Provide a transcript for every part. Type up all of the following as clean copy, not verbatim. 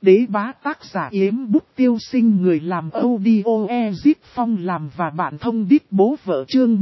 Đế bá tác giả Yếm Bút Tiêu Sinh, người làm audio Ezip Phong làm và bạn thông đít bố vợ, chương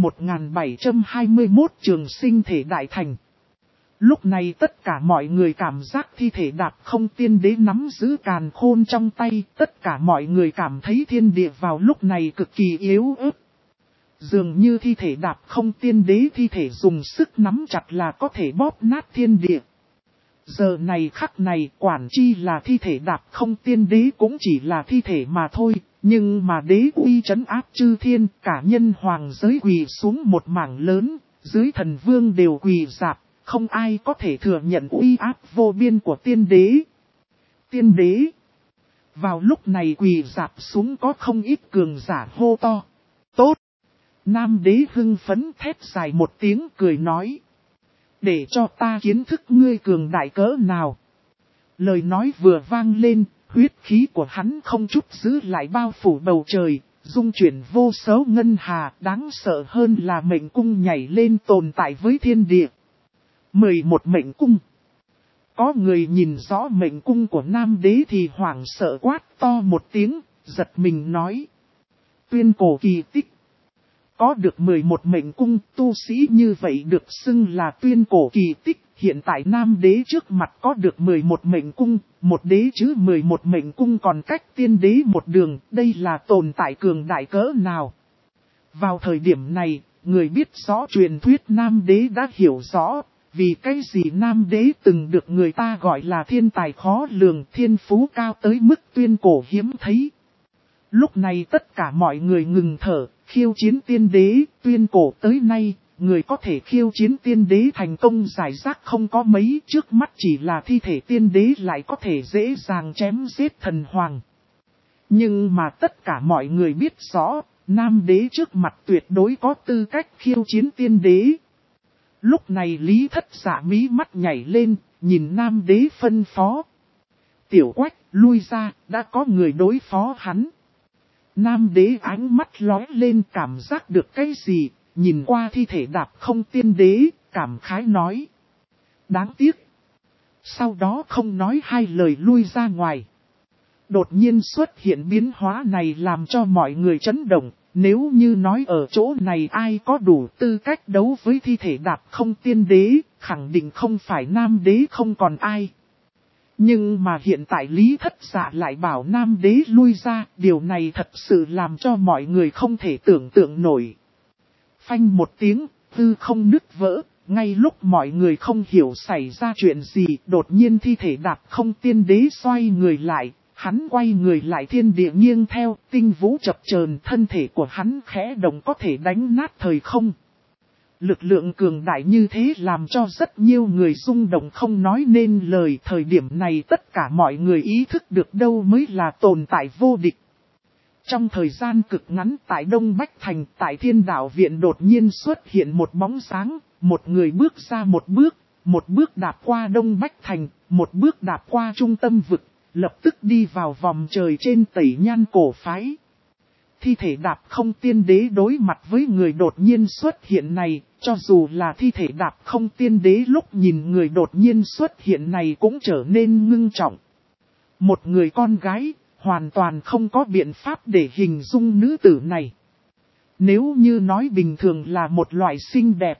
1721 trường sinh thể đại thành. Lúc này tất cả mọi người cảm giác thi thể Đạp Không Tiên Đế nắm giữ càn khôn trong tay, tất cả mọi người cảm thấy thiên địa vào lúc này cực kỳ yếu ớt. Dường như thi thể Đạp Không Tiên Đế thi thể dùng sức nắm chặt là có thể bóp nát thiên địa. Giờ này khắc này quản chi là thi thể Đạp Không Tiên Đế cũng chỉ là thi thể mà thôi, nhưng mà đế uy trấn áp chư thiên, cả nhân hoàng giới quỳ xuống một mảng lớn, dưới thần vương đều quỳ rạp, không ai có thể thừa nhận uy áp vô biên của tiên đế. Tiên đế. Vào lúc này quỳ rạp xuống có không ít cường giả hô to. Tốt. Nam đế hưng phấn thét dài một tiếng cười nói. Để cho ta kiến thức ngươi cường đại cỡ nào. Lời nói vừa vang lên, huyết khí của hắn không chút giữ lại bao phủ bầu trời, dung chuyển vô số ngân hà, đáng sợ hơn là mệnh cung nhảy lên tồn tại với thiên địa. 11 mệnh cung. Có người nhìn rõ mệnh cung của Nam đế thì hoảng sợ quát to một tiếng, giật mình nói. Tuyên cổ kỳ tích. Có được 11 mệnh cung, tu sĩ như vậy được xưng là tuyên cổ kỳ tích. Hiện tại Nam đế trước mặt có được 11 mệnh cung, một đế chứ 11 mệnh cung còn cách tiên đế một đường, đây là tồn tại cường đại cỡ nào. Vào thời điểm này, người biết rõ truyền thuyết Nam đế đã hiểu rõ, vì cái gì Nam đế từng được người ta gọi là thiên tài khó lường, thiên phú cao tới mức tuyên cổ hiếm thấy. Lúc này tất cả mọi người ngừng thở, khiêu chiến tiên đế, tuyên cổ tới nay, người có thể khiêu chiến tiên đế thành công giải rác không có mấy, trước mắt chỉ là thi thể tiên đế lại có thể dễ dàng chém giết thần hoàng. Nhưng mà tất cả mọi người biết rõ, Nam đế trước mặt tuyệt đối có tư cách khiêu chiến tiên đế. Lúc này Lý Thất Dạ mí mắt nhảy lên, nhìn Nam đế phân phó. Tiểu Quách, lui ra, đã có người đối phó hắn. Nam đế ánh mắt lóe lên cảm giác được cái gì, nhìn qua thi thể Đạp Không Tiên Đế, cảm khái nói. Đáng tiếc. Sau đó không nói hai lời lui ra ngoài. Đột nhiên xuất hiện biến hóa này làm cho mọi người chấn động, nếu như nói ở chỗ này ai có đủ tư cách đấu với thi thể Đạp Không Tiên Đế, khẳng định không phải Nam đế không còn ai. Nhưng mà hiện tại Lý Thất Dạ lại bảo Nam đế lui ra, điều này thật sự làm cho mọi người không thể tưởng tượng nổi. Phanh một tiếng, hư không nứt vỡ, ngay lúc mọi người không hiểu xảy ra chuyện gì, đột nhiên thi thể Đạp Không Tiên Đế xoay người lại, hắn quay người lại thiên địa nghiêng theo, tinh vũ chập chờn, thân thể của hắn khẽ động có thể đánh nát thời không. Lực lượng cường đại như thế làm cho rất nhiều người rung động không nói nên lời. Thời điểm này tất cả mọi người ý thức được đâu mới là tồn tại vô địch. Trong thời gian cực ngắn tại Đông Bách Thành, tại Thiên Đạo Viện đột nhiên xuất hiện một bóng sáng, một người bước ra một bước đạp qua Đông Bách Thành, một bước đạp qua trung tâm vực, lập tức đi vào vòng trời trên Tẩy Nhan cổ phái. Thi thể Đạp Không Tiên Đế đối mặt với người đột nhiên xuất hiện này, cho dù là thi thể Đạp Không Tiên Đế lúc nhìn người đột nhiên xuất hiện này cũng trở nên ngưng trọng. Một người con gái, hoàn toàn không có biện pháp để hình dung nữ tử này. Nếu như nói bình thường là một loại xinh đẹp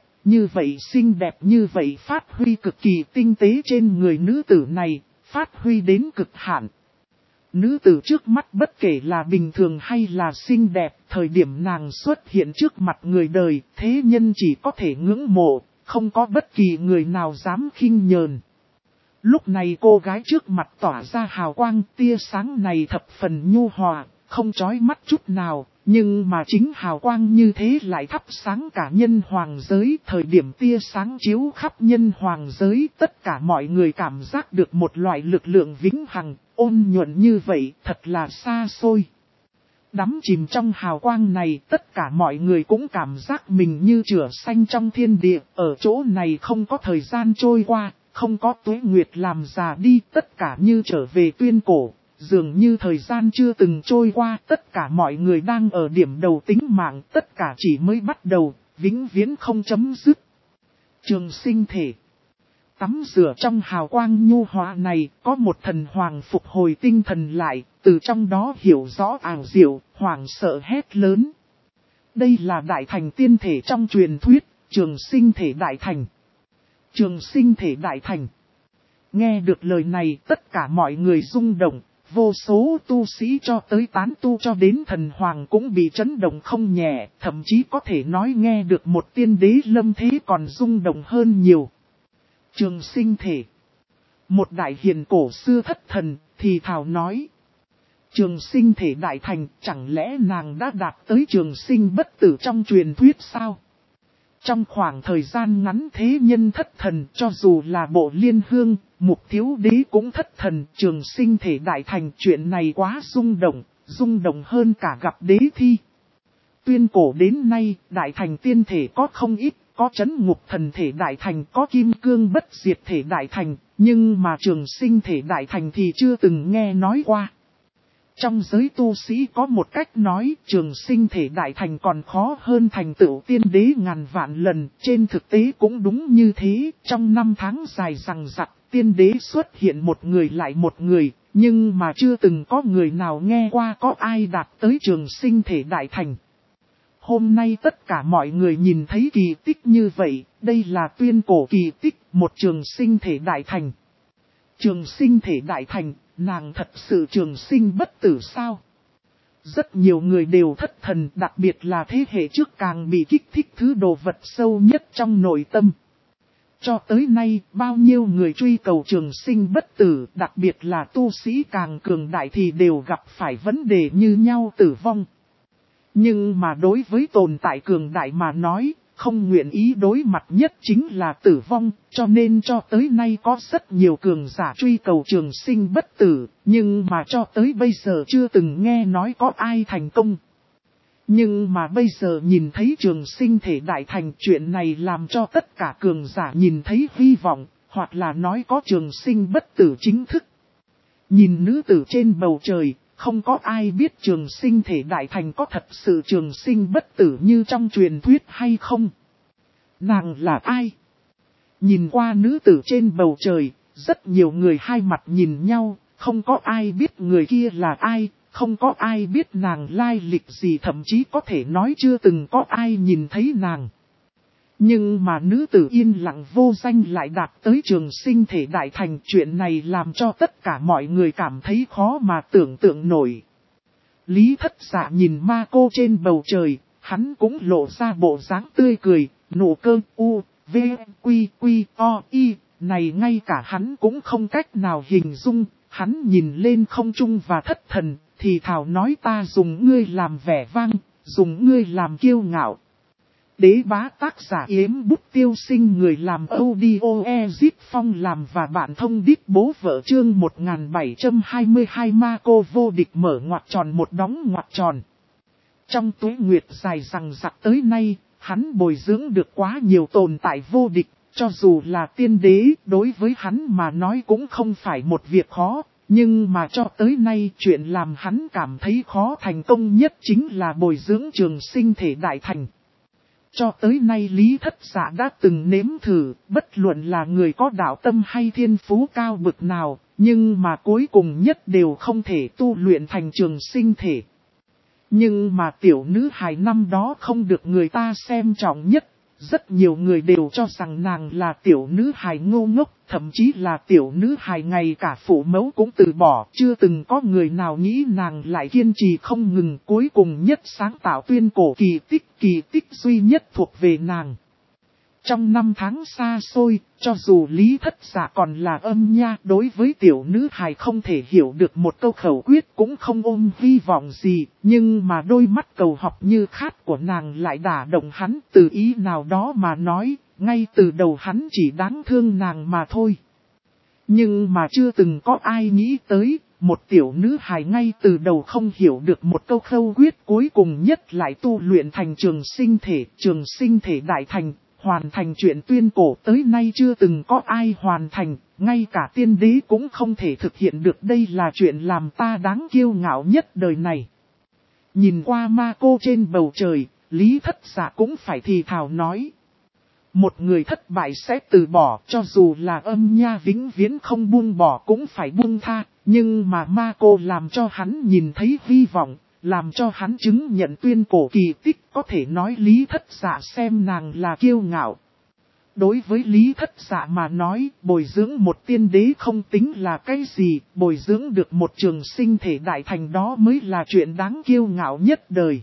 như vậy phát huy cực kỳ tinh tế trên người nữ tử này, phát huy đến cực hạn. Nữ tử trước mắt bất kể là bình thường hay là xinh đẹp, thời điểm nàng xuất hiện trước mặt người đời, thế nhân chỉ có thể ngưỡng mộ, không có bất kỳ người nào dám khinh nhờn. Lúc này cô gái trước mặt tỏa ra hào quang, tia sáng này thập phần nhu hòa, không chói mắt chút nào, nhưng mà chính hào quang như thế lại thắp sáng cả nhân hoàng giới. Thời điểm tia sáng chiếu khắp nhân hoàng giới, tất cả mọi người cảm giác được một loại lực lượng vĩnh hằng, ôn nhuận như vậy, thật là xa xôi. Đắm chìm trong hào quang này, tất cả mọi người cũng cảm giác mình như chửa xanh trong thiên địa, ở chỗ này không có thời gian trôi qua, không có tuế nguyệt làm già đi, tất cả như trở về tuyên cổ, dường như thời gian chưa từng trôi qua, tất cả mọi người đang ở điểm đầu tính mạng, tất cả chỉ mới bắt đầu, vĩnh viễn không chấm dứt. Trường sinh thể. tắm rửa trong hào quang nhu hòa này, có một thần hoàng phục hồi tinh thần lại, từ trong đó hiểu rõ ảo diệu, hoảng sợ hét lớn. Đây là đại thành tiên thể trong truyền thuyết, trường sinh thể đại thành. Trường sinh thể đại thành. Nghe được lời này tất cả mọi người rung động, vô số tu sĩ cho tới tán tu cho đến thần hoàng cũng bị chấn động không nhẹ, thậm chí có thể nói nghe được một tiên đế lâm thế còn rung động hơn nhiều. Trường sinh thể. Một đại hiền cổ xưa thất thần, thì thào nói. Trường sinh thể đại thành, chẳng lẽ nàng đã đạt tới trường sinh bất tử trong truyền thuyết sao? Trong khoảng thời gian ngắn thế nhân thất thần, cho dù là bộ liên hương, mục thiếu đế cũng thất thần, trường sinh thể đại thành, chuyện này quá rung động hơn cả gặp đế thi. Tuyên cổ đến nay, đại thành tiên thể có không ít, có chấn ngục thần thể đại thành, có kim cương bất diệt thể đại thành, nhưng mà trường sinh thể đại thành thì chưa từng nghe nói qua. Trong giới tu sĩ có một cách nói trường sinh thể đại thành còn khó hơn thành tựu tiên đế ngàn vạn lần, trên thực tế cũng đúng như thế, trong năm tháng dài rằng rặc, tiên đế xuất hiện một người lại một người, nhưng mà chưa từng có người nào nghe qua có ai đạt tới trường sinh thể đại thành. Hôm nay tất cả mọi người nhìn thấy kỳ tích như vậy, đây là tuyên cổ kỳ tích, một trường sinh thể đại thành. Trường sinh thể đại thành, nàng thật sự trường sinh bất tử sao? Rất nhiều người đều thất thần, đặc biệt là thế hệ trước càng bị kích thích thứ đồ vật sâu nhất trong nội tâm. Cho tới nay, bao nhiêu người truy cầu trường sinh bất tử, đặc biệt là tu sĩ càng cường đại thì đều gặp phải vấn đề như nhau tử vong. Nhưng mà đối với tồn tại cường đại mà nói, không nguyện ý đối mặt nhất chính là tử vong, cho nên cho tới nay có rất nhiều cường giả truy cầu trường sinh bất tử, nhưng mà cho tới bây giờ chưa từng nghe nói có ai thành công. Nhưng mà bây giờ nhìn thấy trường sinh thể đại thành, chuyện này làm cho tất cả cường giả nhìn thấy hy vọng, hoặc là nói có trường sinh bất tử chính thức. Nhìn nữ tử trên bầu trời, không có ai biết trường sinh thể đại thành có thật sự trường sinh bất tử như trong truyền thuyết hay không. Nàng là ai? Nhìn qua nữ tử trên bầu trời, rất nhiều người hai mặt nhìn nhau, không có ai biết người kia là ai, không có ai biết nàng lai lịch gì, thậm chí có thể nói chưa từng có ai nhìn thấy nàng. Nhưng mà nữ tử yên lặng vô danh lại đạt tới trường sinh thể đại thành, chuyện này làm cho tất cả mọi người cảm thấy khó mà tưởng tượng nổi. Lý Thất Dạ nhìn ma cô trên bầu trời, hắn cũng lộ ra bộ dáng tươi cười, nụ cơ u, v, quy, quy, o, y, này ngay cả hắn cũng không cách nào hình dung, hắn nhìn lên không trung và thất thần, thì thảo nói ta dùng ngươi làm vẻ vang, dùng ngươi làm kiêu ngạo. Đế bá tác giả Yếm Bút Tiêu Sinh, người làm audio Ezit Phong làm và bạn thông đít bố vợ chương 1722 ma cô vô địch mở ngoặc tròn một đóng ngoặc tròn. Trong tuế nguyệt dài rằng rặc tới nay, hắn bồi dưỡng được quá nhiều tồn tại vô địch, cho dù là tiên đế, đối với hắn mà nói cũng không phải một việc khó. Nhưng mà cho tới nay chuyện làm hắn cảm thấy khó thành công nhất chính là bồi dưỡng trường sinh thể đại thành. Cho tới nay Lý Thất Dạ đã từng nếm thử, bất luận là người có đạo tâm hay thiên phú cao bực nào, nhưng mà cuối cùng nhất đều không thể tu luyện thành trường sinh thể. Nhưng mà tiểu nữ hài năm đó không được người ta xem trọng nhất, rất nhiều người đều cho rằng nàng là tiểu nữ hài ngu ngốc, thậm chí là tiểu nữ hài ngay cả phụ mẫu cũng từ bỏ, chưa từng có người nào nghĩ nàng lại kiên trì không ngừng, cuối cùng nhất sáng tạo tuyên cổ kỳ tích duy nhất thuộc về nàng. Trong năm tháng xa xôi, cho dù Lý Thất Dạ còn là âm nha, đối với tiểu nữ hài không thể hiểu được một câu khẩu quyết cũng không ôm hy vọng gì, nhưng mà đôi mắt cầu học như khát của nàng lại đả động hắn, từ ý nào đó mà nói, ngay từ đầu hắn chỉ đáng thương nàng mà thôi. Nhưng mà chưa từng có ai nghĩ tới, một tiểu nữ hài ngay từ đầu không hiểu được một câu khẩu quyết cuối cùng nhất lại tu luyện thành trường sinh thể đại thành. Hoàn thành chuyện tuyên cổ tới nay chưa từng có ai hoàn thành, ngay cả tiên đế cũng không thể thực hiện được, đây là chuyện làm ta đáng kiêu ngạo nhất đời này. Nhìn qua ma cô trên bầu trời, Lý Thất Dạ cũng phải thì thào nói. Một người thất bại sẽ từ bỏ, cho dù là âm nha vĩnh viễn không buông bỏ cũng phải buông tha. Nhưng mà Mako làm cho hắn nhìn thấy hy vọng, làm cho hắn chứng nhận tuyên cổ kỳ tích, có thể nói Lý Thất Dạ xem nàng là kiêu ngạo. Đối với Lý Thất Dạ mà nói, bồi dưỡng một tiên đế không tính là cái gì, bồi dưỡng được một trường sinh thể đại thành đó mới là chuyện đáng kiêu ngạo nhất đời.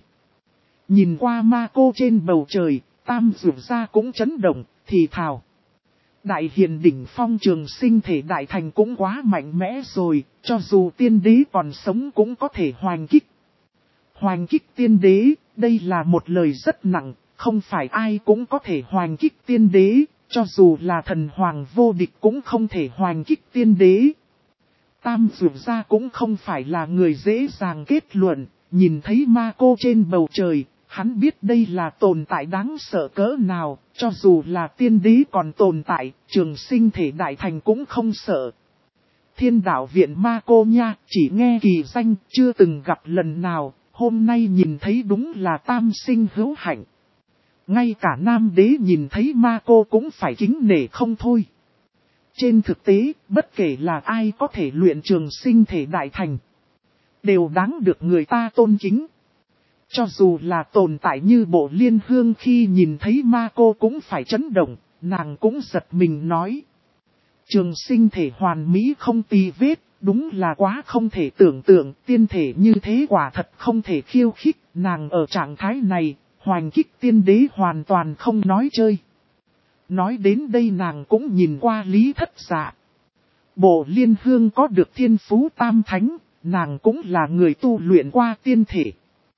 Nhìn qua Mako trên bầu trời, Tam Dược Gia cũng chấn động, thì thào. Đại hiền đỉnh phong trường sinh thể đại thành cũng quá mạnh mẽ rồi, cho dù tiên đế còn sống cũng có thể hoành kích. Hoành kích tiên đế, đây là một lời rất nặng, không phải ai cũng có thể hoành kích tiên đế, cho dù là thần hoàng vô địch cũng không thể hoành kích tiên đế. Tam Dược Gia cũng không phải là người dễ dàng kết luận, nhìn thấy Mako trên bầu trời. Hắn biết đây là tồn tại đáng sợ cỡ nào, cho dù là tiên đế còn tồn tại, trường sinh thể đại thành cũng không sợ. Thiên đạo viện Mako nha, chỉ nghe kỳ danh, chưa từng gặp lần nào, hôm nay nhìn thấy đúng là tam sinh hữu hạnh. Ngay cả nam đế nhìn thấy Mako cũng phải kính nể không thôi. Trên thực tế, bất kể là ai có thể luyện trường sinh thể đại thành, đều đáng được người ta tôn kính. Cho dù là tồn tại như Bộ Liên Hương khi nhìn thấy Mako cũng phải chấn động, nàng cũng giật mình nói. Trường sinh thể hoàn mỹ không tì vết, đúng là quá không thể tưởng tượng, tiên thể như thế quả thật không thể khiêu khích, nàng ở trạng thái này, hoành kích tiên đế hoàn toàn không nói chơi. Nói đến đây nàng cũng nhìn qua Lý Thất Dạ. Bộ Liên Hương có được thiên phú tam thánh, nàng cũng là người tu luyện qua tiên thể.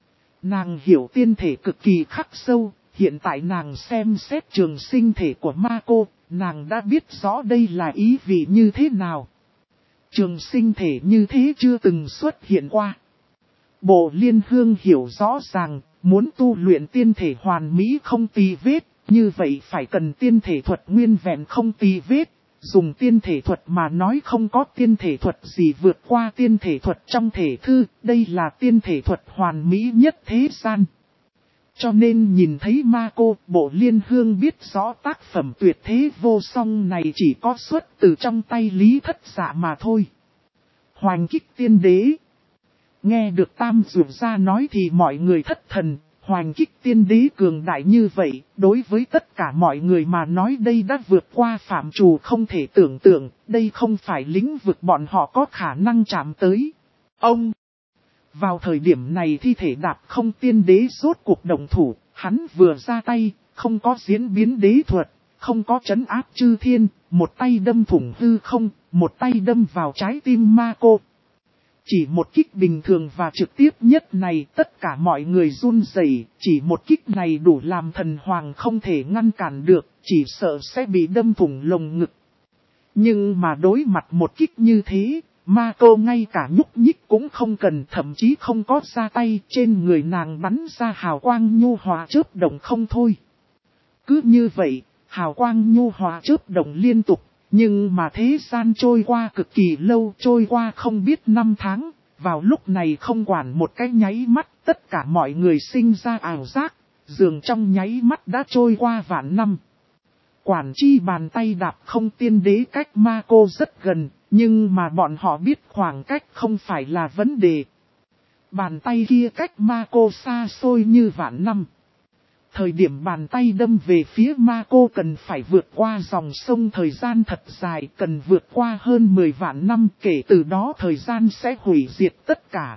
Nàng hiểu tiên thể cực kỳ khắc sâu, hiện tại nàng xem xét trường sinh thể của Mako, nàng đã biết rõ đây là ý vị như thế nào. Trường sinh thể như thế chưa từng xuất hiện qua. Bộ Liên Hương hiểu rõ ràng, muốn tu luyện tiên thể hoàn mỹ không tì vết, như vậy phải cần tiên thể thuật nguyên vẹn không tì vết. Dùng tiên thể thuật mà nói không có tiên thể thuật gì vượt qua tiên thể thuật trong thể thư, đây là tiên thể thuật hoàn mỹ nhất thế gian. Cho nên nhìn thấy Mako, Bộ Liên Hương biết rõ tác phẩm tuyệt thế vô song này chỉ có xuất từ trong tay Lý Thất Dạ mà thôi. Hoành kích tiên đế. Nghe được Tam Dược Gia nói thì mọi người thất thần. Hoành kích tiên đế cường đại như vậy, đối với tất cả mọi người mà nói đây đã vượt qua phạm trù không thể tưởng tượng, đây không phải lĩnh vực bọn họ có khả năng chạm tới. Ông! Vào thời điểm này thi thể đạp không tiên đế rốt cuộc động thủ, hắn vừa ra tay, không có diễn biến đế thuật, không có trấn áp chư thiên, một tay đâm thủng hư không, một tay đâm vào trái tim Mako. Chỉ một kích bình thường và trực tiếp nhất này tất cả mọi người run rẩy, chỉ một kích này đủ làm thần hoàng không thể ngăn cản được, chỉ sợ sẽ bị đâm thủng lồng ngực. Nhưng mà đối mặt một kích như thế, Mako ngay cả nhúc nhích cũng không cần, thậm chí không có ra tay, trên người nàng bắn ra hào quang nhu hòa chớp động không thôi. Cứ như vậy, hào quang nhu hòa chớp động liên tục. Nhưng mà thế gian trôi qua cực kỳ lâu, trôi qua không biết năm tháng, vào lúc này không quản một cái nháy mắt, tất cả mọi người sinh ra ảo giác, dường trong nháy mắt đã trôi qua vạn năm. Quản chi bàn tay đạp không tiên đế cách Mako rất gần, nhưng mà bọn họ biết khoảng cách không phải là vấn đề. Bàn tay kia cách Mako xa xôi như vạn năm. Thời điểm bàn tay đâm về phía Mako cần phải vượt qua dòng sông thời gian thật dài, cần vượt qua hơn 10 vạn năm, kể từ đó thời gian sẽ hủy diệt tất cả.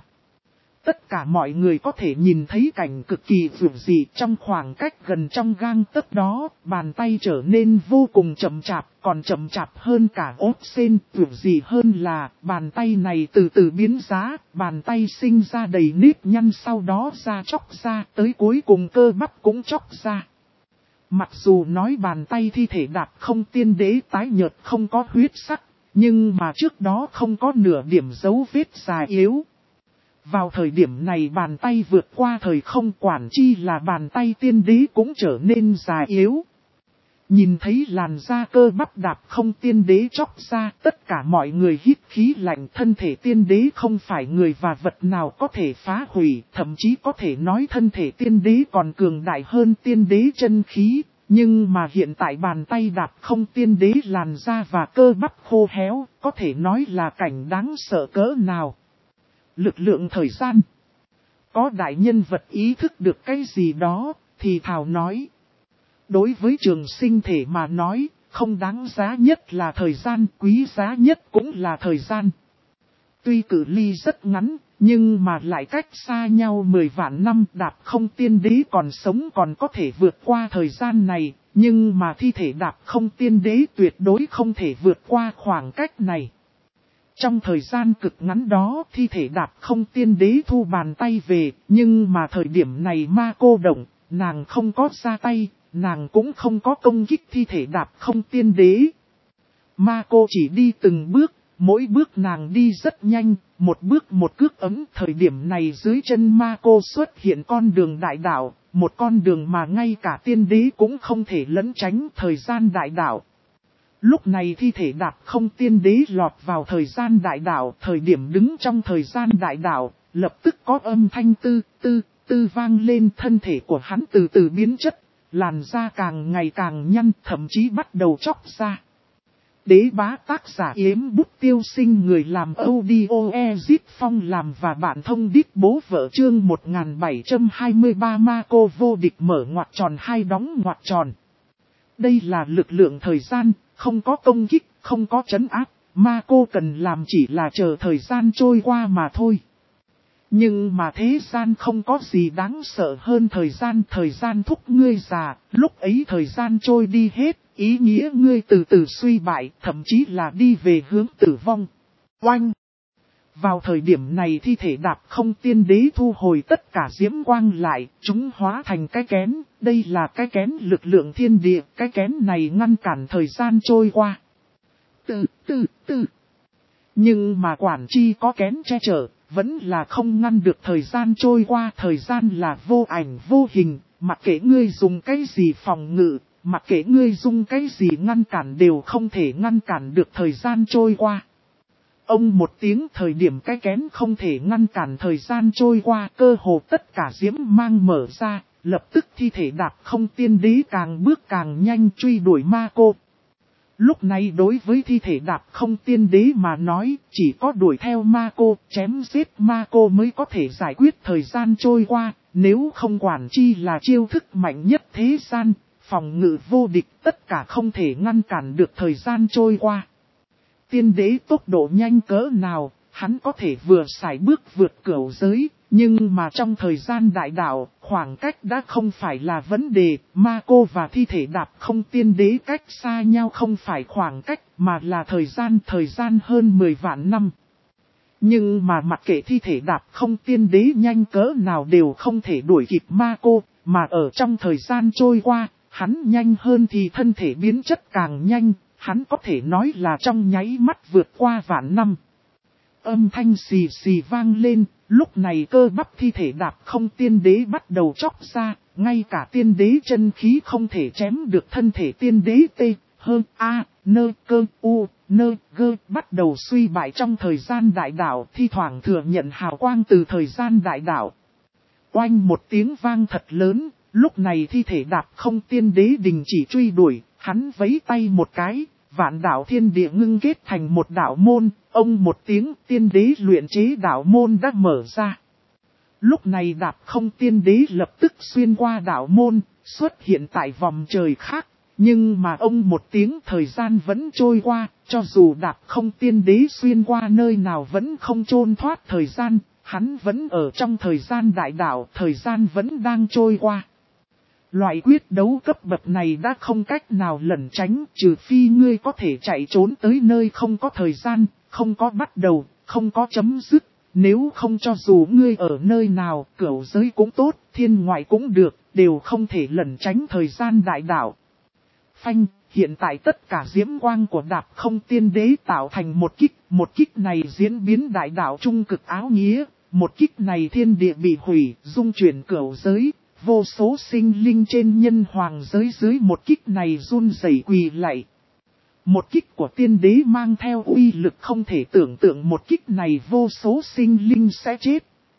Tất cả mọi người có thể nhìn thấy cảnh cực kỳ vượt dị trong khoảng cách gần trong gang tấc đó, bàn tay trở nên vô cùng chậm chạp, còn chậm chạp hơn cả ốp sen, vượt dị hơn là bàn tay này từ từ biến giá, bàn tay sinh ra đầy nếp nhăn sau đó da chóc ra, tới cuối cùng cơ bắp cũng chóc ra. Mặc dù nói bàn tay thi thể đạp không tiên đế tái nhợt không có huyết sắc, nhưng mà trước đó không có nửa điểm dấu vết già yếu. Vào thời điểm này bàn tay vượt qua thời không, quản chi là bàn tay tiên đế cũng trở nên già yếu. Nhìn thấy làn da cơ bắp đạp không tiên đế chóc ra, tất cả mọi người hít khí lạnh, thân thể tiên đế không phải người và vật nào có thể phá hủy, thậm chí có thể nói thân thể tiên đế còn cường đại hơn tiên đế chân khí. Nhưng mà hiện tại bàn tay đạp không tiên đế làn da và cơ bắp khô héo, có thể nói là cảnh đáng sợ cỡ nào. Lực lượng thời gian. Có đại nhân vật ý thức được cái gì đó, thì thào nói. Đối với trường sinh thể mà nói, không đáng giá nhất là thời gian, quý giá nhất cũng là thời gian. Tuy cự ly rất ngắn, nhưng mà lại cách xa nhau 10 vạn năm, đạp không tiên đế còn sống còn có thể vượt qua thời gian này, nhưng mà thi thể đạp không tiên đế tuyệt đối không thể vượt qua khoảng cách này. Trong thời gian cực ngắn đó, thi thể đạp không tiên đế thu bàn tay về, nhưng mà thời điểm này ma cô động, nàng không có ra tay, nàng cũng không có công kích thi thể đạp không tiên đế. Ma cô chỉ đi từng bước, mỗi bước nàng đi rất nhanh, một bước một cước ấm. Thời điểm này dưới chân ma cô xuất hiện con đường đại đạo, một con đường mà ngay cả tiên đế cũng không thể lẫn tránh, thời gian đại đạo. Lúc này thi thể đạp không tiên đế lọt vào thời gian đại đạo, thời điểm đứng trong thời gian đại đạo, lập tức có âm thanh tư tư vang lên, thân thể của hắn từ từ biến chất, làn da càng ngày càng nhăn, thậm chí bắt đầu chóc ra. Đế bá tác giả Yếm Bút Tiêu Sinh, người làm audio Ezip Phong làm và bản thông đít bố vợ, chương 1723 ma cô vô địch mở ngoặc tròn hai đóng ngoặc tròn. Đây là lực lượng thời gian, không có công kích, không có trấn áp, ma cô cần làm chỉ là chờ thời gian trôi qua mà thôi. Nhưng mà thế gian không có gì đáng sợ hơn thời gian thúc ngươi già, lúc ấy thời gian trôi đi hết, ý nghĩa ngươi từ từ suy bại, thậm chí là đi về hướng tử vong. Oanh! Vào thời điểm này thi thể đạp không tiên đế thu hồi tất cả diễm quang lại, chúng hóa thành cái kén, đây là cái kén lực lượng thiên địa, cái kén này ngăn cản thời gian trôi qua. Nhưng mà quản chi có kén che chở, vẫn là không ngăn được thời gian trôi qua, thời gian là vô ảnh vô hình, mặc kệ ngươi dùng cái gì phòng ngự, mặc kệ ngươi dùng cái gì ngăn cản đều không thể ngăn cản được thời gian trôi qua. Ông một tiếng, thời điểm cái kén không thể ngăn cản thời gian trôi qua, cơ hồ tất cả diễm mang mở ra, lập tức thi thể đạp không tiên đế càng bước càng nhanh truy đuổi ma cô. Lúc này đối với thi thể đạp không tiên đế mà nói, chỉ có đuổi theo ma cô, chém giết ma cô mới có thể giải quyết thời gian trôi qua, nếu không quản chi là chiêu thức mạnh nhất thế gian, phòng ngự vô địch, tất cả không thể ngăn cản được thời gian trôi qua. Tiên đế tốc độ nhanh cỡ nào, hắn có thể vừa sải bước vượt cửu giới, nhưng mà trong thời gian đại đạo, khoảng cách đã không phải là vấn đề, ma cô và thi thể đạp không tiên đế cách xa nhau không phải khoảng cách, mà là thời gian hơn 10 vạn năm. Nhưng mà mặc kệ thi thể đạp không tiên đế nhanh cỡ nào đều không thể đuổi kịp ma cô, mà ở trong thời gian trôi qua, hắn nhanh hơn thì thân thể biến chất càng nhanh. Hắn có thể nói là trong nháy mắt vượt qua vạn năm. Âm thanh xì xì vang lên, lúc này cơ bắp thi thể đạp không tiên đế bắt đầu chóc ra, ngay cả tiên đế chân khí không thể chém được thân thể tiên đế bắt đầu suy bại trong thời gian đại đạo, thi thoảng thừa nhận hào quang từ thời gian đại đạo. Oanh một tiếng vang thật lớn, lúc này thi thể đạp không tiên đế đình chỉ truy đuổi. Hắn vẫy tay một cái, vạn đạo thiên địa ngưng kết thành một đạo môn, ông một tiếng tiên đế luyện chế đạo môn đã mở ra. Lúc này đạp không tiên đế lập tức xuyên qua đạo môn, xuất hiện tại vòng trời khác, nhưng mà ông một tiếng thời gian vẫn trôi qua, cho dù đạp không tiên đế xuyên qua nơi nào vẫn không trôn thoát thời gian, hắn vẫn ở trong thời gian đại đạo, thời gian vẫn đang trôi qua. Loại quyết đấu cấp bậc này đã không cách nào lẩn tránh, trừ phi ngươi có thể chạy trốn tới nơi không có thời gian, không có bắt đầu, không có chấm dứt. Nếu không cho dù ngươi ở nơi nào, cửu giới cũng tốt, thiên ngoại cũng được, đều không thể lẩn tránh thời gian đại đạo. Phanh, hiện tại tất cả diễm quang của đạp không tiên đế tạo thành một kích này diễn biến đại đạo trung cực áo nghĩa, một kích này thiên địa bị hủy, dung chuyển cửu giới. Vô số sinh linh trên nhân hoàng giới dưới một kích này run rẩy quỳ lạy. Một kích của tiên đế mang theo uy lực không thể tưởng tượng, một kích này vô số sinh linh sẽ chết.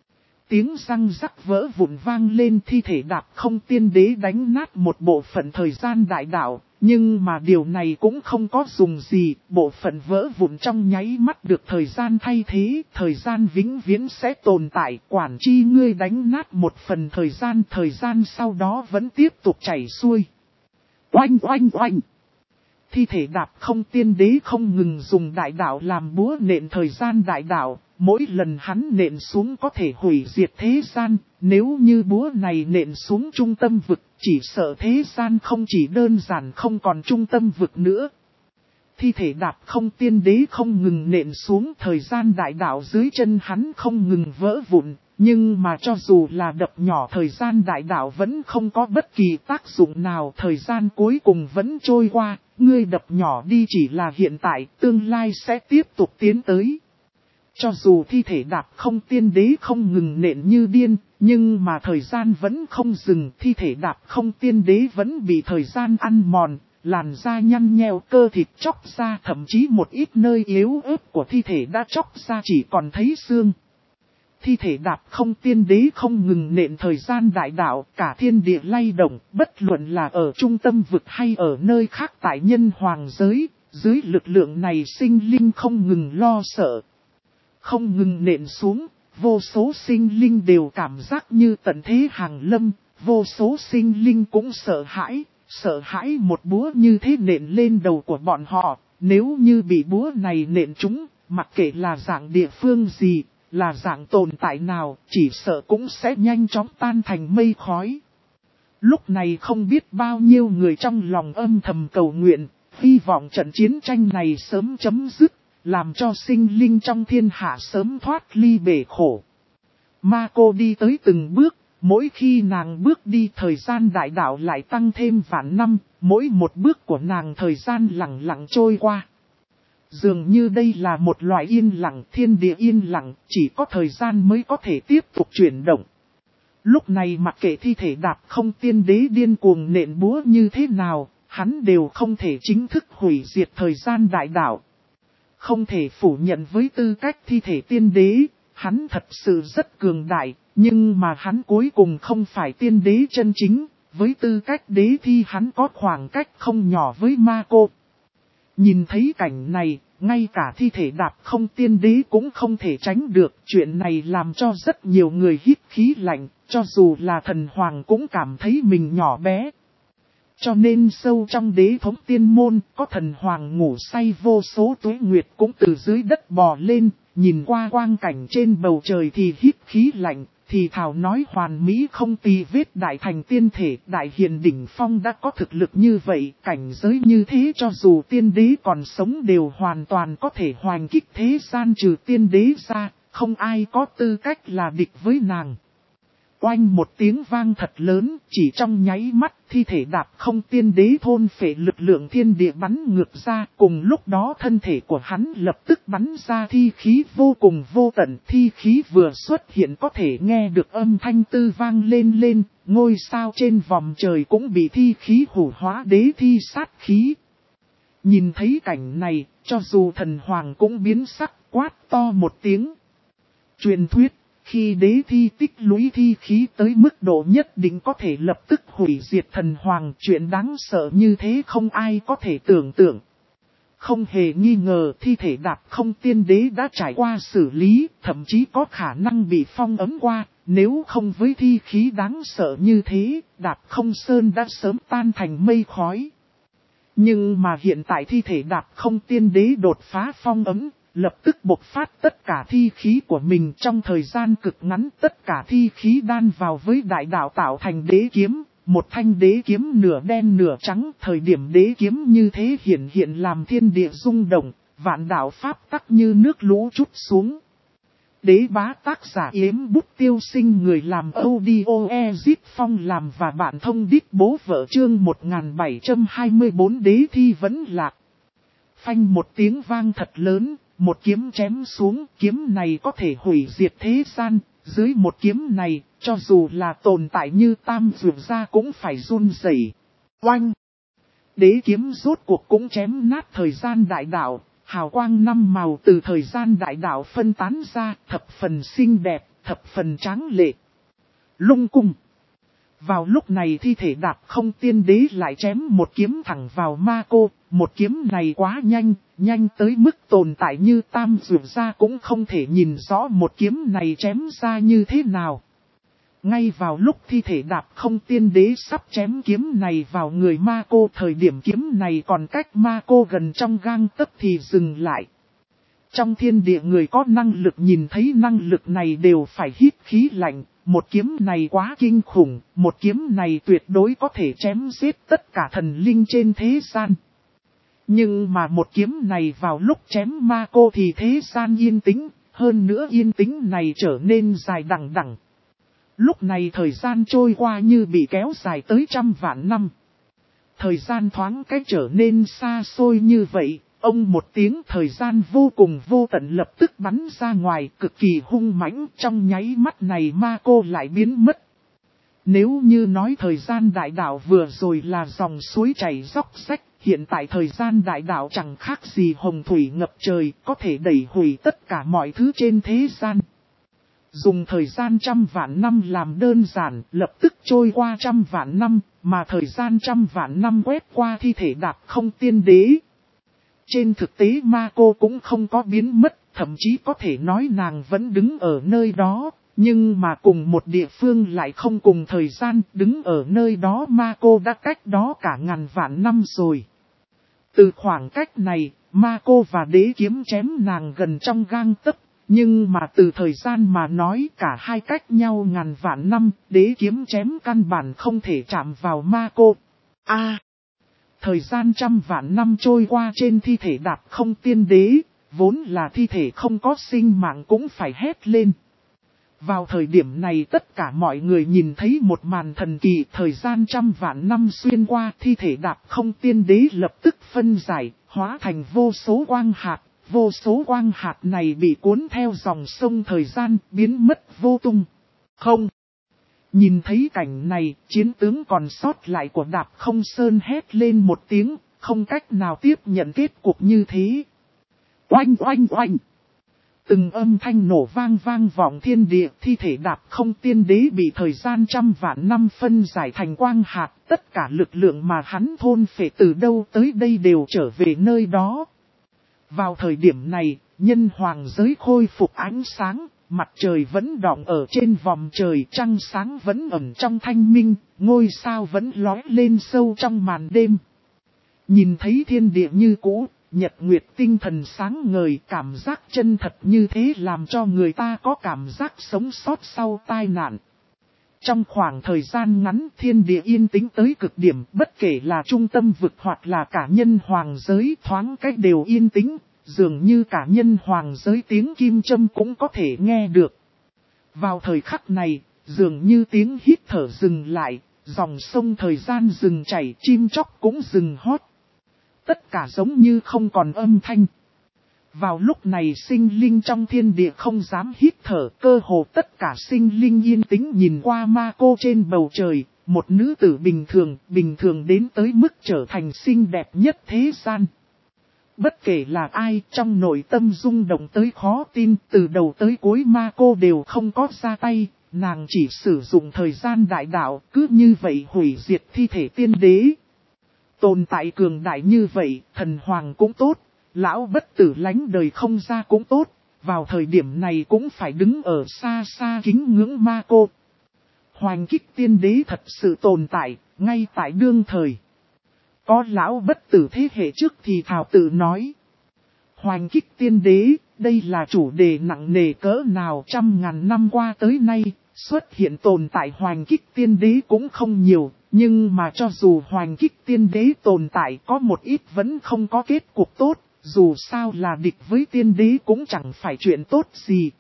Tiếng răng rắc vỡ vụn vang lên, thi thể đạp không tiên đế đánh nát một bộ phận thời gian đại đạo, nhưng mà điều này cũng không có dùng gì, bộ phận vỡ vụn trong nháy mắt được thời gian thay thế, thời gian vĩnh viễn sẽ tồn tại, quản chi ngươi đánh nát một phần thời gian sau đó vẫn tiếp tục chảy xuôi. Oanh oanh oanh! Thi thể đạp không tiên đế không ngừng dùng đại đạo làm búa nện thời gian đại đạo, mỗi lần hắn nện xuống có thể hủy diệt thế gian, nếu như búa này nện xuống trung tâm vực, chỉ sợ thế gian không chỉ đơn giản không còn trung tâm vực nữa. Thi thể đạp không tiên đế không ngừng nện xuống, thời gian đại đạo dưới chân hắn không ngừng vỡ vụn, nhưng mà cho dù là đập nhỏ thời gian đại đạo vẫn không có bất kỳ tác dụng nào, thời gian cuối cùng vẫn trôi qua, ngươi đập nhỏ đi chỉ là hiện tại, tương lai sẽ tiếp tục tiến tới. Cho dù thi thể đạp không tiên đế không ngừng nện như điên, nhưng mà thời gian vẫn không dừng, thi thể đạp không tiên đế vẫn bị thời gian ăn mòn, làn da nhăn nheo, cơ thịt chóc ra, thậm chí một ít nơi yếu ớt của thi thể đã chóc ra chỉ còn thấy xương. Thi thể đạp không tiên đế không ngừng nện thời gian đại đạo, cả thiên địa lay động, bất luận là ở trung tâm vực hay ở nơi khác tại nhân hoàng giới, dưới lực lượng này sinh linh không ngừng lo sợ. Không ngừng nện xuống, vô số sinh linh đều cảm giác như tận thế hàng lâm, vô số sinh linh cũng sợ hãi một búa như thế nện lên đầu của bọn họ, nếu như bị búa này nện trúng, mặc kệ là dạng địa phương gì, là dạng tồn tại nào, chỉ sợ cũng sẽ nhanh chóng tan thành mây khói. Lúc này không biết bao nhiêu người trong lòng âm thầm cầu nguyện, hy vọng trận chiến tranh này sớm chấm dứt, làm cho sinh linh trong thiên hạ sớm thoát ly bể khổ. Ma cô đi tới từng bước, mỗi khi nàng bước đi thời gian đại đạo lại tăng thêm vạn năm, mỗi một bước của nàng thời gian lặng lặng trôi qua. Dường như đây là một loại yên lặng, thiên địa yên lặng, chỉ có thời gian mới có thể tiếp tục chuyển động. Lúc này mặc kệ thi thể đạp không tiên đế điên cuồng nện búa như thế nào, hắn đều không thể chính thức hủy diệt thời gian đại đạo. Không thể phủ nhận với tư cách thi thể tiên đế, hắn thật sự rất cường đại, nhưng mà hắn cuối cùng không phải tiên đế chân chính, với tư cách đế thi hắn có khoảng cách không nhỏ với ma cô. Nhìn thấy cảnh này, ngay cả thi thể đạp không tiên đế cũng không thể tránh được, chuyện này làm cho rất nhiều người hít khí lạnh, cho dù là thần hoàng cũng cảm thấy mình nhỏ bé. Cho nên sâu trong đế thống tiên môn, có thần hoàng ngủ say vô số tuế nguyệt cũng từ dưới đất bò lên, nhìn qua quang cảnh trên bầu trời thì hít khí lạnh, thì thảo nói hoàn mỹ không tì vết đại thành tiên thể, đại hiền đỉnh phong đã có thực lực như vậy, cảnh giới như thế cho dù tiên đế còn sống đều hoàn toàn có thể hoành kích thế gian trừ tiên đế ra, không ai có tư cách là địch với nàng. Oanh một tiếng vang thật lớn, chỉ trong nháy mắt, thi thể đạp không tiên đế thôn phệ lực lượng thiên địa bắn ngược ra, cùng lúc đó thân thể của hắn lập tức bắn ra thi khí vô cùng vô tận, thi khí vừa xuất hiện có thể nghe được âm thanh tư vang lên, ngôi sao trên vòm trời cũng bị thi khí hủ hóa đế thi sát khí. Nhìn thấy cảnh này, cho dù thần hoàng cũng biến sắc, quát to một tiếng. Truyền thuyết. Khi đế thi tích lũy thi khí tới mức độ nhất định có thể lập tức hủy diệt thần hoàng, chuyện đáng sợ như thế không ai có thể tưởng tượng. Không hề nghi ngờ thi thể đạp không tiên đế đã trải qua xử lý, thậm chí có khả năng bị phong ấn qua, nếu không với thi khí đáng sợ như thế, đạp không sơn đã sớm tan thành mây khói. Nhưng mà hiện tại thi thể đạp không tiên đế đột phá phong ấn. Lập tức bộc phát tất cả thi khí của mình trong thời gian cực ngắn, tất cả thi khí đan vào với đại đạo tạo thành đế kiếm, một thanh đế kiếm nửa đen nửa trắng, thời điểm đế kiếm như thế hiện làm thiên địa rung động, vạn đạo pháp tắc như nước lũ trút xuống. Đế bá tác giả Yếm Bút Tiêu Sinh, người làm audio Ezip Phong làm và bạn thông đít bố vợ chương 1724 đế thi vẫn lạc. Phanh một tiếng vang thật lớn. Một kiếm chém xuống, kiếm này có thể hủy diệt thế gian, dưới một kiếm này, cho dù là tồn tại như Tam Dược Gia cũng phải run rẩy. Oanh! Đế kiếm rốt cuộc cũng chém nát thời gian đại đạo, hào quang năm màu từ thời gian đại đạo phân tán ra, thập phần xinh đẹp, thập phần tráng lệ. Lung cung. Vào lúc này thi thể Đạp Không Tiên Đế lại chém một kiếm thẳng vào ma cô, một kiếm này quá nhanh, nhanh tới mức tồn tại như Tam Dược Gia cũng không thể nhìn rõ một kiếm này chém ra như thế nào. Ngay vào lúc thi thể Đạp Không Tiên Đế sắp chém kiếm này vào người ma cô, thời điểm kiếm này còn cách ma cô gần trong gang tấc thì dừng lại. Trong thiên địa người có năng lực nhìn thấy năng lực này đều phải hít khí lạnh, một kiếm này quá kinh khủng, một kiếm này tuyệt đối có thể chém giết tất cả thần linh trên thế gian. Nhưng mà một kiếm này vào lúc chém ma cô thì thế gian yên tĩnh, hơn nữa yên tĩnh này trở nên dài đằng đẵng. Lúc này thời gian trôi qua như bị kéo dài tới trăm vạn năm. Thời gian thoáng cách trở nên xa xôi như vậy, ông một tiếng thời gian vô cùng vô tận lập tức bắn ra ngoài cực kỳ hung mãnh, trong nháy mắt này ma cô lại biến mất. Nếu như nói thời gian đại đạo vừa rồi là dòng suối chảy róc rách, hiện tại thời gian đại đạo chẳng khác gì hồng thủy ngập trời, có thể đẩy hủy tất cả mọi thứ trên thế gian. Dùng thời gian trăm vạn năm làm đơn giản, lập tức trôi qua trăm vạn năm, mà thời gian trăm vạn năm quét qua thi thể Đạp Không Tiên Đế. Trên thực tế ma cô cũng không có biến mất, thậm chí có thể nói nàng vẫn đứng ở nơi đó, nhưng mà cùng một địa phương lại không cùng thời gian, đứng ở nơi đó ma cô đã cách đó cả ngàn vạn năm rồi. Từ khoảng cách này, ma cô và đế kiếm chém nàng gần trong gang tấc. Nhưng mà từ thời gian mà nói cả hai cách nhau ngàn vạn năm, đế kiếm chém căn bản không thể chạm vào ma cô. Thời gian trăm vạn năm trôi qua trên thi thể Đạp Không Tiên Đế, vốn là thi thể không có sinh mạng cũng phải hét lên. Vào thời điểm này tất cả mọi người nhìn thấy một màn thần kỳ, thời gian trăm vạn năm xuyên qua, thi thể Đạp Không Tiên Đế lập tức phân giải, hóa thành vô số quang hạt. Vô số quang hạt này bị cuốn theo dòng sông thời gian, biến mất vô tung. Không. Nhìn thấy cảnh này, chiến tướng còn sót lại của Đạp Không Sơn hét lên một tiếng, không cách nào tiếp nhận kết cục như thế. Oanh oanh oanh. Từng âm thanh nổ vang vang vọng thiên địa, thi thể Đạp Không Tiên Đế bị thời gian trăm vạn năm phân giải thành quang hạt, tất cả lực lượng mà hắn thôn phệ từ đâu tới đây đều trở về nơi đó. Vào thời điểm này, nhân hoàng giới khôi phục ánh sáng, mặt trời vẫn đọng ở trên vòm trời, trăng sáng vẫn ẩn trong thanh minh, ngôi sao vẫn lóe lên sâu trong màn đêm. Nhìn thấy thiên địa như cũ, nhật nguyệt tinh thần sáng ngời, cảm giác chân thật như thế làm cho người ta có cảm giác sống sót sau tai nạn. Trong khoảng thời gian ngắn thiên địa yên tĩnh tới cực điểm, bất kể là trung tâm vực hoặc là cả nhân hoàng giới thoáng cách đều yên tĩnh, dường như cả nhân hoàng giới tiếng kim châm cũng có thể nghe được. Vào thời khắc này, dường như tiếng hít thở dừng lại, dòng sông thời gian dừng chảy, chim chóc cũng dừng hót. Tất cả giống như không còn âm thanh. Vào lúc này sinh linh trong thiên địa không dám hít thở, cơ hồ tất cả sinh linh yên tĩnh nhìn qua ma cô trên bầu trời, một nữ tử bình thường đến tới mức trở thành xinh đẹp nhất thế gian. Bất kể là ai trong nội tâm rung động tới khó tin, từ đầu tới cuối ma cô đều không có ra tay, nàng chỉ sử dụng thời gian đại đạo, cứ như vậy hủy diệt thi thể tiên đế. Tồn tại cường đại như vậy, thần hoàng cũng tốt. Lão bất tử lánh đời không ra cũng tốt, vào thời điểm này cũng phải đứng ở xa xa kính ngưỡng ma cô. Hoành Kích Tiên Đế thật sự tồn tại, ngay tại đương thời. Có lão bất tử thế hệ trước thì thảo tự nói. Hoành Kích Tiên Đế, đây là chủ đề nặng nề cỡ nào, trăm ngàn năm qua tới nay, xuất hiện tồn tại Hoành Kích Tiên Đế cũng không nhiều. Nhưng mà cho dù Hoành Kích Tiên Đế tồn tại có một ít vẫn không có kết cục tốt. Dù sao là địch với tiên đế cũng chẳng phải chuyện tốt gì.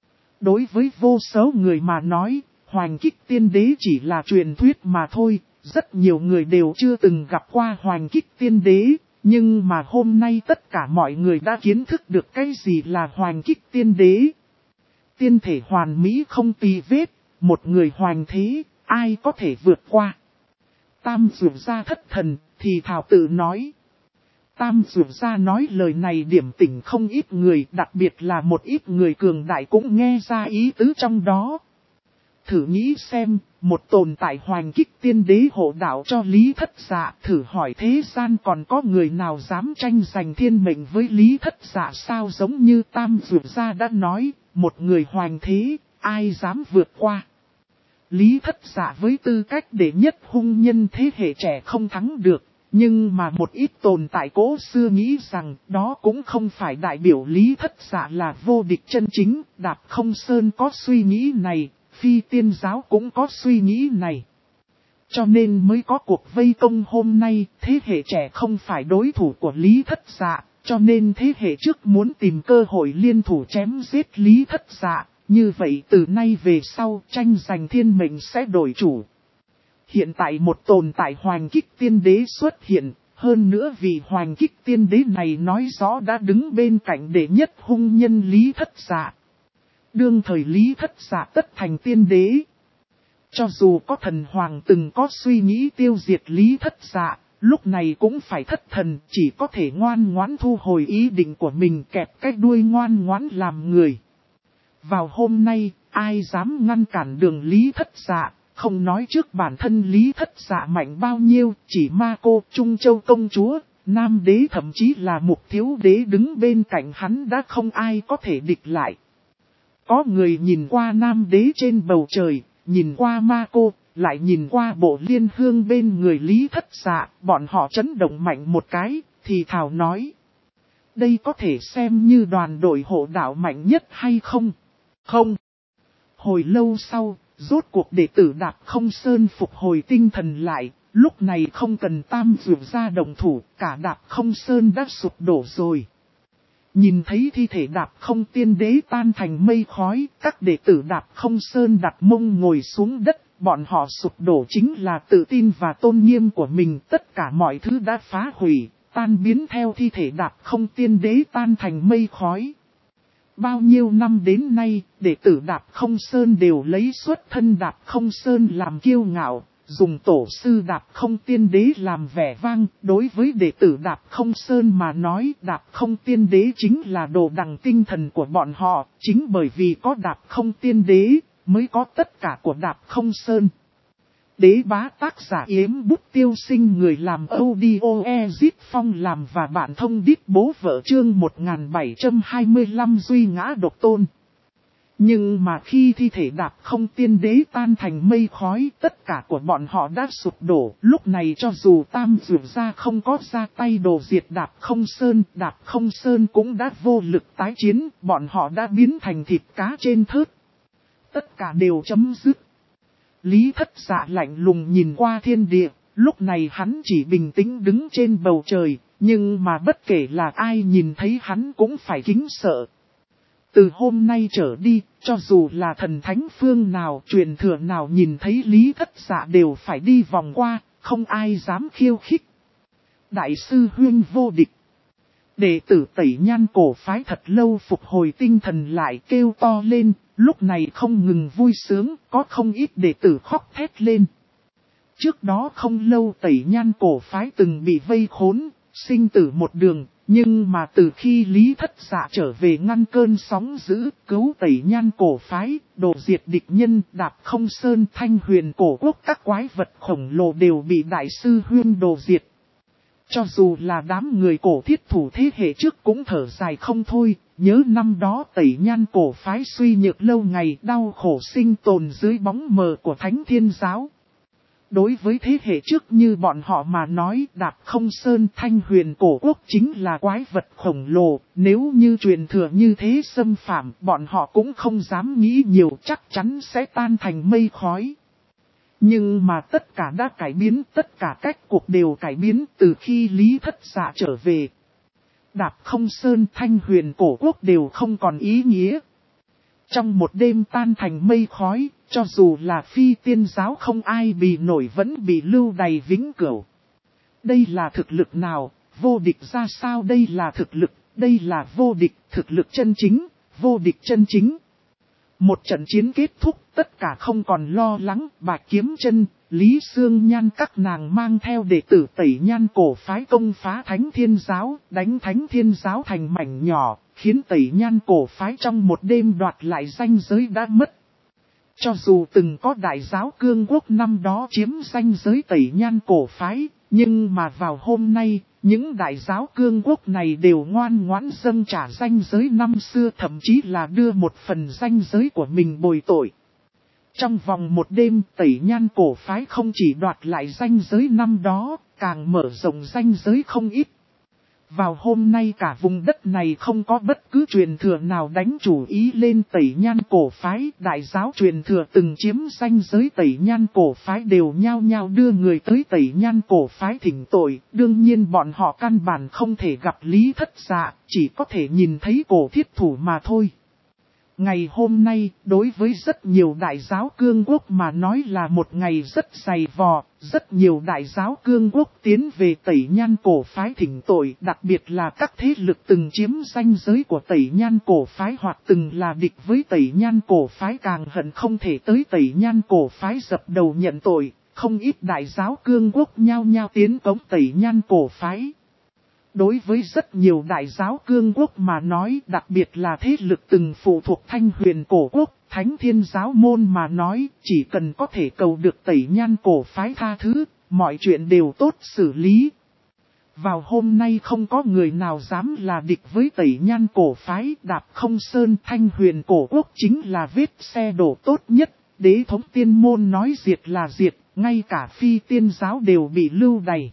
Đối với vô số người mà nói, Hoành Kích Tiên Đế chỉ là truyền thuyết mà thôi. Rất nhiều người đều chưa từng gặp qua Hoành Kích Tiên Đế. Nhưng mà hôm nay tất cả mọi người đã kiến thức được cái gì là Hoành Kích Tiên Đế. Tiên thể hoàn mỹ không tì vết, một người hoành thế, ai có thể vượt qua. Tam Dược Gia thất thần, thì thảo tự nói. Tam Dược Gia nói lời này điểm tỉnh không ít người, đặc biệt là một ít người cường đại cũng nghe ra ý tứ trong đó. Thử nghĩ xem, một tồn tại hoành kích tiên đế hộ đạo cho Lý Thất Dạ, thử hỏi thế gian còn có người nào dám tranh giành thiên mệnh với Lý Thất Dạ sao? Giống như Tam Dược Gia đã nói, một người hoành thế, ai dám vượt qua. Lý Thất Dạ với tư cách đệ nhất hung nhân thế hệ trẻ không thắng được, nhưng mà một ít tồn tại cổ xưa nghĩ rằng đó cũng không phải đại biểu Lý Thất Dạ là vô địch chân chính. Đạp Không Sơn có suy nghĩ này, Phi Tiên Giáo cũng có suy nghĩ này. Cho nên mới có cuộc vây công hôm nay, thế hệ trẻ không phải đối thủ của Lý Thất Dạ, cho nên thế hệ trước muốn tìm cơ hội liên thủ chém giết Lý Thất Dạ. Như vậy từ nay về sau tranh giành thiên mệnh sẽ đổi chủ. Hiện tại một tồn tại hoành kích tiên đế xuất hiện, hơn nữa vì hoành kích tiên đế này nói rõ đã đứng bên cạnh đệ nhất hung nhân Lý Thất Dạ. Đương thời Lý Thất Dạ tất thành tiên đế. Cho dù có thần hoàng từng có suy nghĩ tiêu diệt Lý Thất Dạ, lúc này cũng phải thất thần, chỉ có thể ngoan ngoãn thu hồi ý định của mình, kẹp cái đuôi ngoan ngoãn làm người. Vào hôm nay, ai dám ngăn cản đường Lý Thất Dạ, không nói trước bản thân Lý Thất Dạ mạnh bao nhiêu, chỉ Ma Cô, Trung Châu công chúa, Nam đế thậm chí là Mục Thiếu đế đứng bên cạnh hắn đã không ai có thể địch lại. Có người nhìn qua Nam đế trên bầu trời, nhìn qua Ma Cô, lại nhìn qua bộ liên hương bên người Lý Thất Dạ, bọn họ chấn động mạnh một cái, thì thào nói. Đây có thể xem như đoàn đội hộ đạo mạnh nhất hay không? Không. Hồi lâu sau, rốt cuộc đệ tử Đạp Không Sơn phục hồi tinh thần lại, lúc này không cần Tam Dược Gia đồng thủ, cả Đạp Không Sơn đã sụp đổ rồi. Nhìn thấy thi thể Đạp Không tiên đế tan thành mây khói, các đệ tử Đạp Không Sơn đặt mông ngồi xuống đất, bọn họ sụp đổ chính là tự tin và tôn nghiêm của mình, tất cả mọi thứ đã phá hủy, tan biến theo thi thể Đạp Không tiên đế tan thành mây khói. Bao nhiêu năm đến nay, đệ tử Đạp Không Sơn đều lấy xuất thân Đạp Không Sơn làm kiêu ngạo, dùng tổ sư Đạp Không tiên đế làm vẻ vang. Đối với đệ tử Đạp Không Sơn mà nói, Đạp Không tiên đế chính là đồ đằng tinh thần của bọn họ, chính bởi vì có Đạp Không tiên đế, mới có tất cả của Đạp Không Sơn. Đế bá tác giả Yếm Bút Tiêu Sinh, người làm audio Ezit Phong làm và bạn thông đít bố vợ chương 1725 duy ngã độc tôn. Nhưng mà khi thi thể Đạp Không tiên đế tan thành mây khói, tất cả của bọn họ đã sụp đổ. Lúc này cho dù Tam Dược Gia không có ra tay đồ diệt Đạp Không Sơn cũng đã vô lực tái chiến, bọn họ đã biến thành thịt cá trên thớt. Tất cả đều chấm dứt. Lý Thất Dạ lạnh lùng nhìn qua thiên địa, lúc này hắn chỉ bình tĩnh đứng trên bầu trời, nhưng mà bất kể là ai nhìn thấy hắn cũng phải kính sợ. Từ hôm nay trở đi, cho dù là thần thánh phương nào, truyền thừa nào nhìn thấy Lý Thất Dạ đều phải đi vòng qua, không ai dám khiêu khích. Đại sư huyên vô địch. Đệ tử Tẩy Nhan cổ phái thật lâu phục hồi tinh thần lại kêu to lên, lúc này không ngừng vui sướng, có không ít đệ tử khóc thét lên. Trước đó không lâu Tẩy Nhan cổ phái từng bị vây khốn, sinh tử một đường, nhưng mà từ khi Lý Thất Dạ trở về ngăn cơn sóng dữ, cứu Tẩy Nhan cổ phái, đồ diệt địch nhân, Đạp Không Sơn, Thanh Huyền cổ quốc, các quái vật khổng lồ đều bị đại sư huyên đồ diệt. Cho dù là đám người cổ thiết thủ thế hệ trước cũng thở dài không thôi, nhớ năm đó Tẩy Nhan cổ phái suy nhược lâu ngày, đau khổ sinh tồn dưới bóng mờ của Thánh Thiên Giáo. Đối với thế hệ trước như bọn họ mà nói, Đạp Không Sơn, Thanh Huyền cổ quốc chính là quái vật khổng lồ, nếu như truyền thừa như thế xâm phạm, bọn họ cũng không dám nghĩ nhiều, chắc chắn sẽ tan thành mây khói. Nhưng mà tất cả đã cải biến, tất cả cách cuộc đều cải biến từ khi Lý Thất Dạ trở về. Đạp Không Sơn, Thanh Huyền cổ quốc đều không còn ý nghĩa. Trong một đêm tan thành mây khói, cho dù là Phi Tiên Giáo không ai bì nổi vẫn bị lưu đày vĩnh cửu. Đây là thực lực nào, vô địch ra sao? Đây là thực lực, đây là vô địch, thực lực chân chính, vô địch chân chính. Một trận chiến kết thúc, tất cả không còn lo lắng, Bạch Kiếm Chân, Lý Sương Nhan các nàng mang theo đệ tử Tẩy Nhan cổ phái công phá Thánh Thiên Giáo, đánh Thánh Thiên Giáo thành mảnh nhỏ, khiến Tẩy Nhan cổ phái trong một đêm đoạt lại ranh giới đã mất. Cho dù từng có đại giáo cương quốc năm đó chiếm ranh giới Tẩy Nhan cổ phái, nhưng mà vào hôm nay, những đại giáo cương quốc này đều ngoan ngoãn dâng trả ranh giới năm xưa, thậm chí là đưa một phần ranh giới của mình bồi tội. Trong vòng một đêm, Tẩy Nhan cổ phái không chỉ đoạt lại ranh giới năm đó, càng mở rộng ranh giới không ít. Vào hôm nay cả vùng đất này không có bất cứ truyền thừa nào đánh chủ ý lên Tẩy Nhan cổ phái. Đại giáo truyền thừa từng chiếm ranh giới Tẩy Nhan cổ phái đều nhao nhao đưa người tới Tẩy Nhan cổ phái thỉnh tội. Đương nhiên bọn họ căn bản không thể gặp Lý Thất Dạ, chỉ có thể nhìn thấy cổ thiết thủ mà thôi. Ngày hôm nay, đối với rất nhiều đại giáo cương quốc mà nói là một ngày rất dày vò, rất nhiều đại giáo cương quốc tiến về Tẩy Nhan cổ phái thỉnh tội, đặc biệt là các thế lực từng chiếm ranh giới của Tẩy Nhan cổ phái hoặc từng là địch với Tẩy Nhan cổ phái càng hận không thể tới Tẩy Nhan cổ phái dập đầu nhận tội, không ít đại giáo cương quốc nhao nhao tiến cống Tẩy Nhan cổ phái. Đối với rất nhiều đại giáo cương quốc mà nói, đặc biệt là thế lực từng phụ thuộc Thanh Huyền cổ quốc, Thánh Thiên Giáo môn mà nói, chỉ cần có thể cầu được Tẩy Nhan cổ phái tha thứ, mọi chuyện đều tốt xử lý. Vào hôm nay không có người nào dám là địch với Tẩy Nhan cổ phái, Đạp Không Sơn. Thanh Huyền cổ quốc chính là vết xe đổ tốt nhất, đế thống tiên môn nói diệt là diệt, ngay cả Phi Tiên Giáo đều bị lưu đày.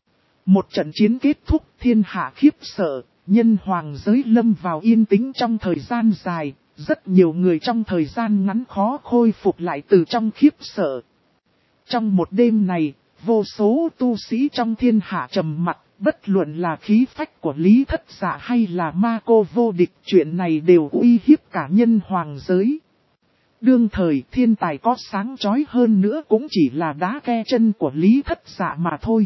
Một trận chiến kết thúc, thiên hạ khiếp sợ, nhân hoàng giới lâm vào yên tĩnh trong thời gian dài, rất nhiều người trong thời gian ngắn khó khôi phục lại từ trong khiếp sợ. Trong một đêm này, vô số tu sĩ trong thiên hạ trầm mặc, bất luận là khí phách của Lý Thất Dạ hay là ma cô vô địch, chuyện này đều uy hiếp cả nhân hoàng giới. Đương thời thiên tài có sáng chói hơn nữa cũng chỉ là đá ke chân của Lý Thất Dạ mà thôi.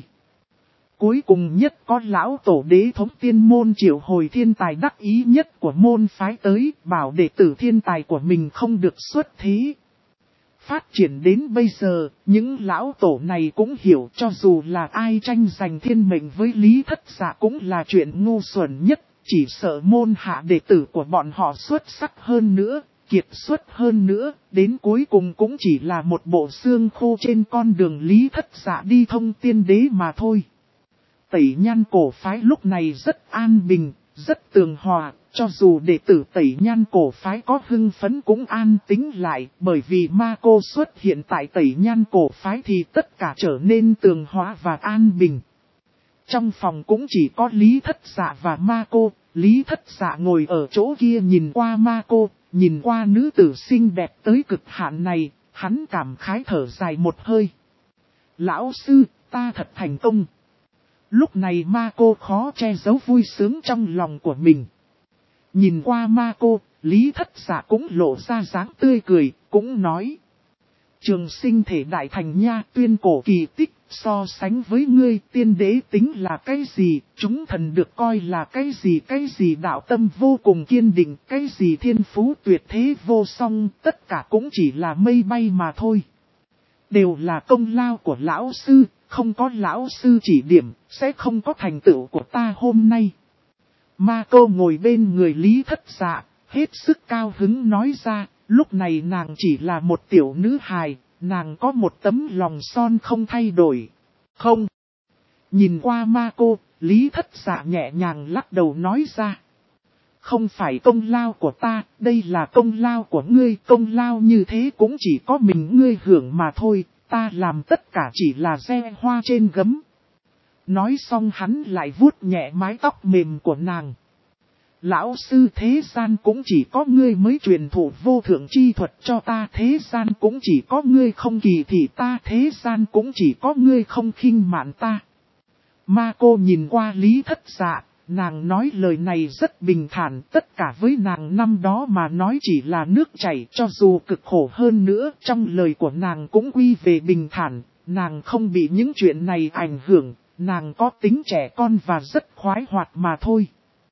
Cuối cùng nhất có lão tổ đế thống tiên môn triệu hồi thiên tài đắc ý nhất của môn phái tới, bảo đệ tử thiên tài của mình không được xuất thế. Phát triển đến bây giờ, những lão tổ này cũng hiểu cho dù là ai tranh giành thiên mệnh với Lý Thất Dạ cũng là chuyện ngu xuẩn nhất, chỉ sợ môn hạ đệ tử của bọn họ xuất sắc hơn nữa, kiệt xuất hơn nữa, đến cuối cùng cũng chỉ là một bộ xương khô trên con đường Lý Thất Dạ đi thông tiên đế mà thôi. Tẩy Nhan cổ phái lúc này rất an bình, rất tường hòa, cho dù đệ tử Tẩy Nhan cổ phái có hưng phấn cũng an tĩnh lại, bởi vì ma cô xuất hiện tại Tẩy Nhan cổ phái thì tất cả trở nên tường hòa và an bình. Trong phòng cũng chỉ có Lý Thất Dạ và ma cô, Lý Thất Dạ ngồi ở chỗ kia nhìn qua ma cô, nhìn qua nữ tử xinh đẹp tới cực hạn này, hắn cảm khái thở dài một hơi. Lão sư, ta thật thành công. Lúc này ma cô khó che giấu vui sướng trong lòng của mình. Nhìn qua ma cô, Lý Thất Dạ cũng lộ ra dáng tươi cười, cũng nói. Trường sinh thể đại thành nha, tuyên cổ kỳ tích, so sánh với ngươi tiên đế tính là cái gì, chúng thần được coi là cái gì đạo tâm vô cùng kiên định, cái gì thiên phú tuyệt thế vô song, tất cả cũng chỉ là mây bay mà thôi. Đều là công lao của lão sư, không có lão sư chỉ điểm, sẽ không có thành tựu của ta hôm nay. Ma cô ngồi bên người Lý Thất Dạ, hết sức cao hứng nói ra, lúc này nàng chỉ là một tiểu nữ hài, nàng có một tấm lòng son không thay đổi. Không. Nhìn qua ma cô, Lý Thất Dạ nhẹ nhàng lắc đầu nói ra. Không phải công lao của ta, đây là công lao của ngươi, công lao như thế cũng chỉ có mình ngươi hưởng mà thôi, ta làm tất cả chỉ là gieo hoa trên gấm. Nói xong hắn lại vuốt nhẹ mái tóc mềm của nàng. Lão sư thế gian cũng chỉ có ngươi mới truyền thụ vô thượng chi thuật cho ta, thế gian cũng chỉ có ngươi không kỳ thị ta, thế gian cũng chỉ có ngươi không khinh mạn ta. Ma cô nhìn qua Lý Thất Dạ, nàng nói lời này rất bình thản, tất cả với nàng năm đó mà nói chỉ là nước chảy, cho dù cực khổ hơn nữa, trong lời của nàng cũng quy về bình thản, nàng không bị những chuyện này ảnh hưởng, nàng có tính trẻ con và rất khoái hoạt mà thôi.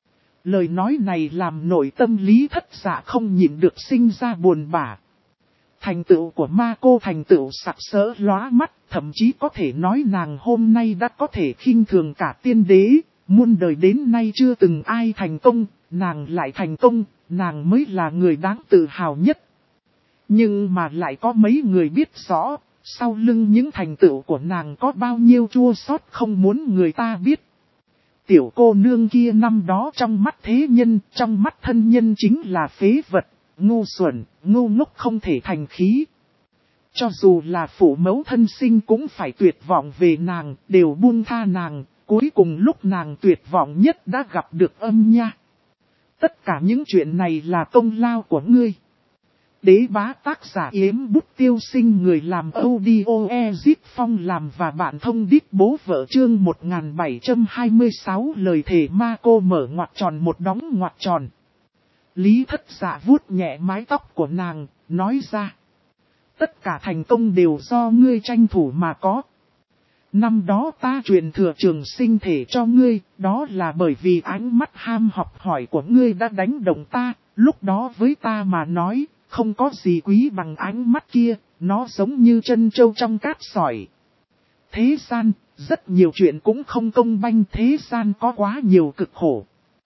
Lời nói này làm nội tâm Lý Thất Dạ không nhịn được sinh ra buồn bã. Thành tựu của ma cô thành tựu sặc sỡ lóa mắt, thậm chí có thể nói nàng hôm nay đã có thể khinh thường cả tiên đế, muôn đời đến nay chưa từng ai thành công, nàng lại thành công, nàng mới là người đáng tự hào nhất. Nhưng mà lại có mấy người biết rõ, sau lưng những thành tựu của nàng có bao nhiêu chua xót không muốn người ta biết. Tiểu cô nương kia năm đó trong mắt thế nhân, trong mắt thân nhân chính là phế vật, ngu xuẩn, ngu ngốc không thể thành khí. Cho dù là phụ mẫu thân sinh cũng phải tuyệt vọng về nàng, đều buông tha nàng, cuối cùng lúc nàng tuyệt vọng nhất đã gặp được âm nha. Tất cả những chuyện này là công lao của ngươi. Đế bá tác giả Yếm Bút Tiêu Sinh, người làm audio Ezip Phong làm và bạn thông đít bố vợ chương 1726 lời thề ma cô mở ngoặc tròn một đóng ngoặc tròn. Lý Thất Dạ vuốt nhẹ mái tóc của nàng, nói ra. Tất cả thành công đều do ngươi tranh thủ mà có. Năm đó ta truyền thừa trường sinh thể cho ngươi, đó là bởi vì ánh mắt ham học hỏi của ngươi đã đánh động ta, lúc đó với ta mà nói. Không có gì quý bằng ánh mắt kia, nó giống như chân trâu trong cát sỏi. Thế gian, rất nhiều chuyện cũng không công banh, thế gian có quá nhiều cực khổ.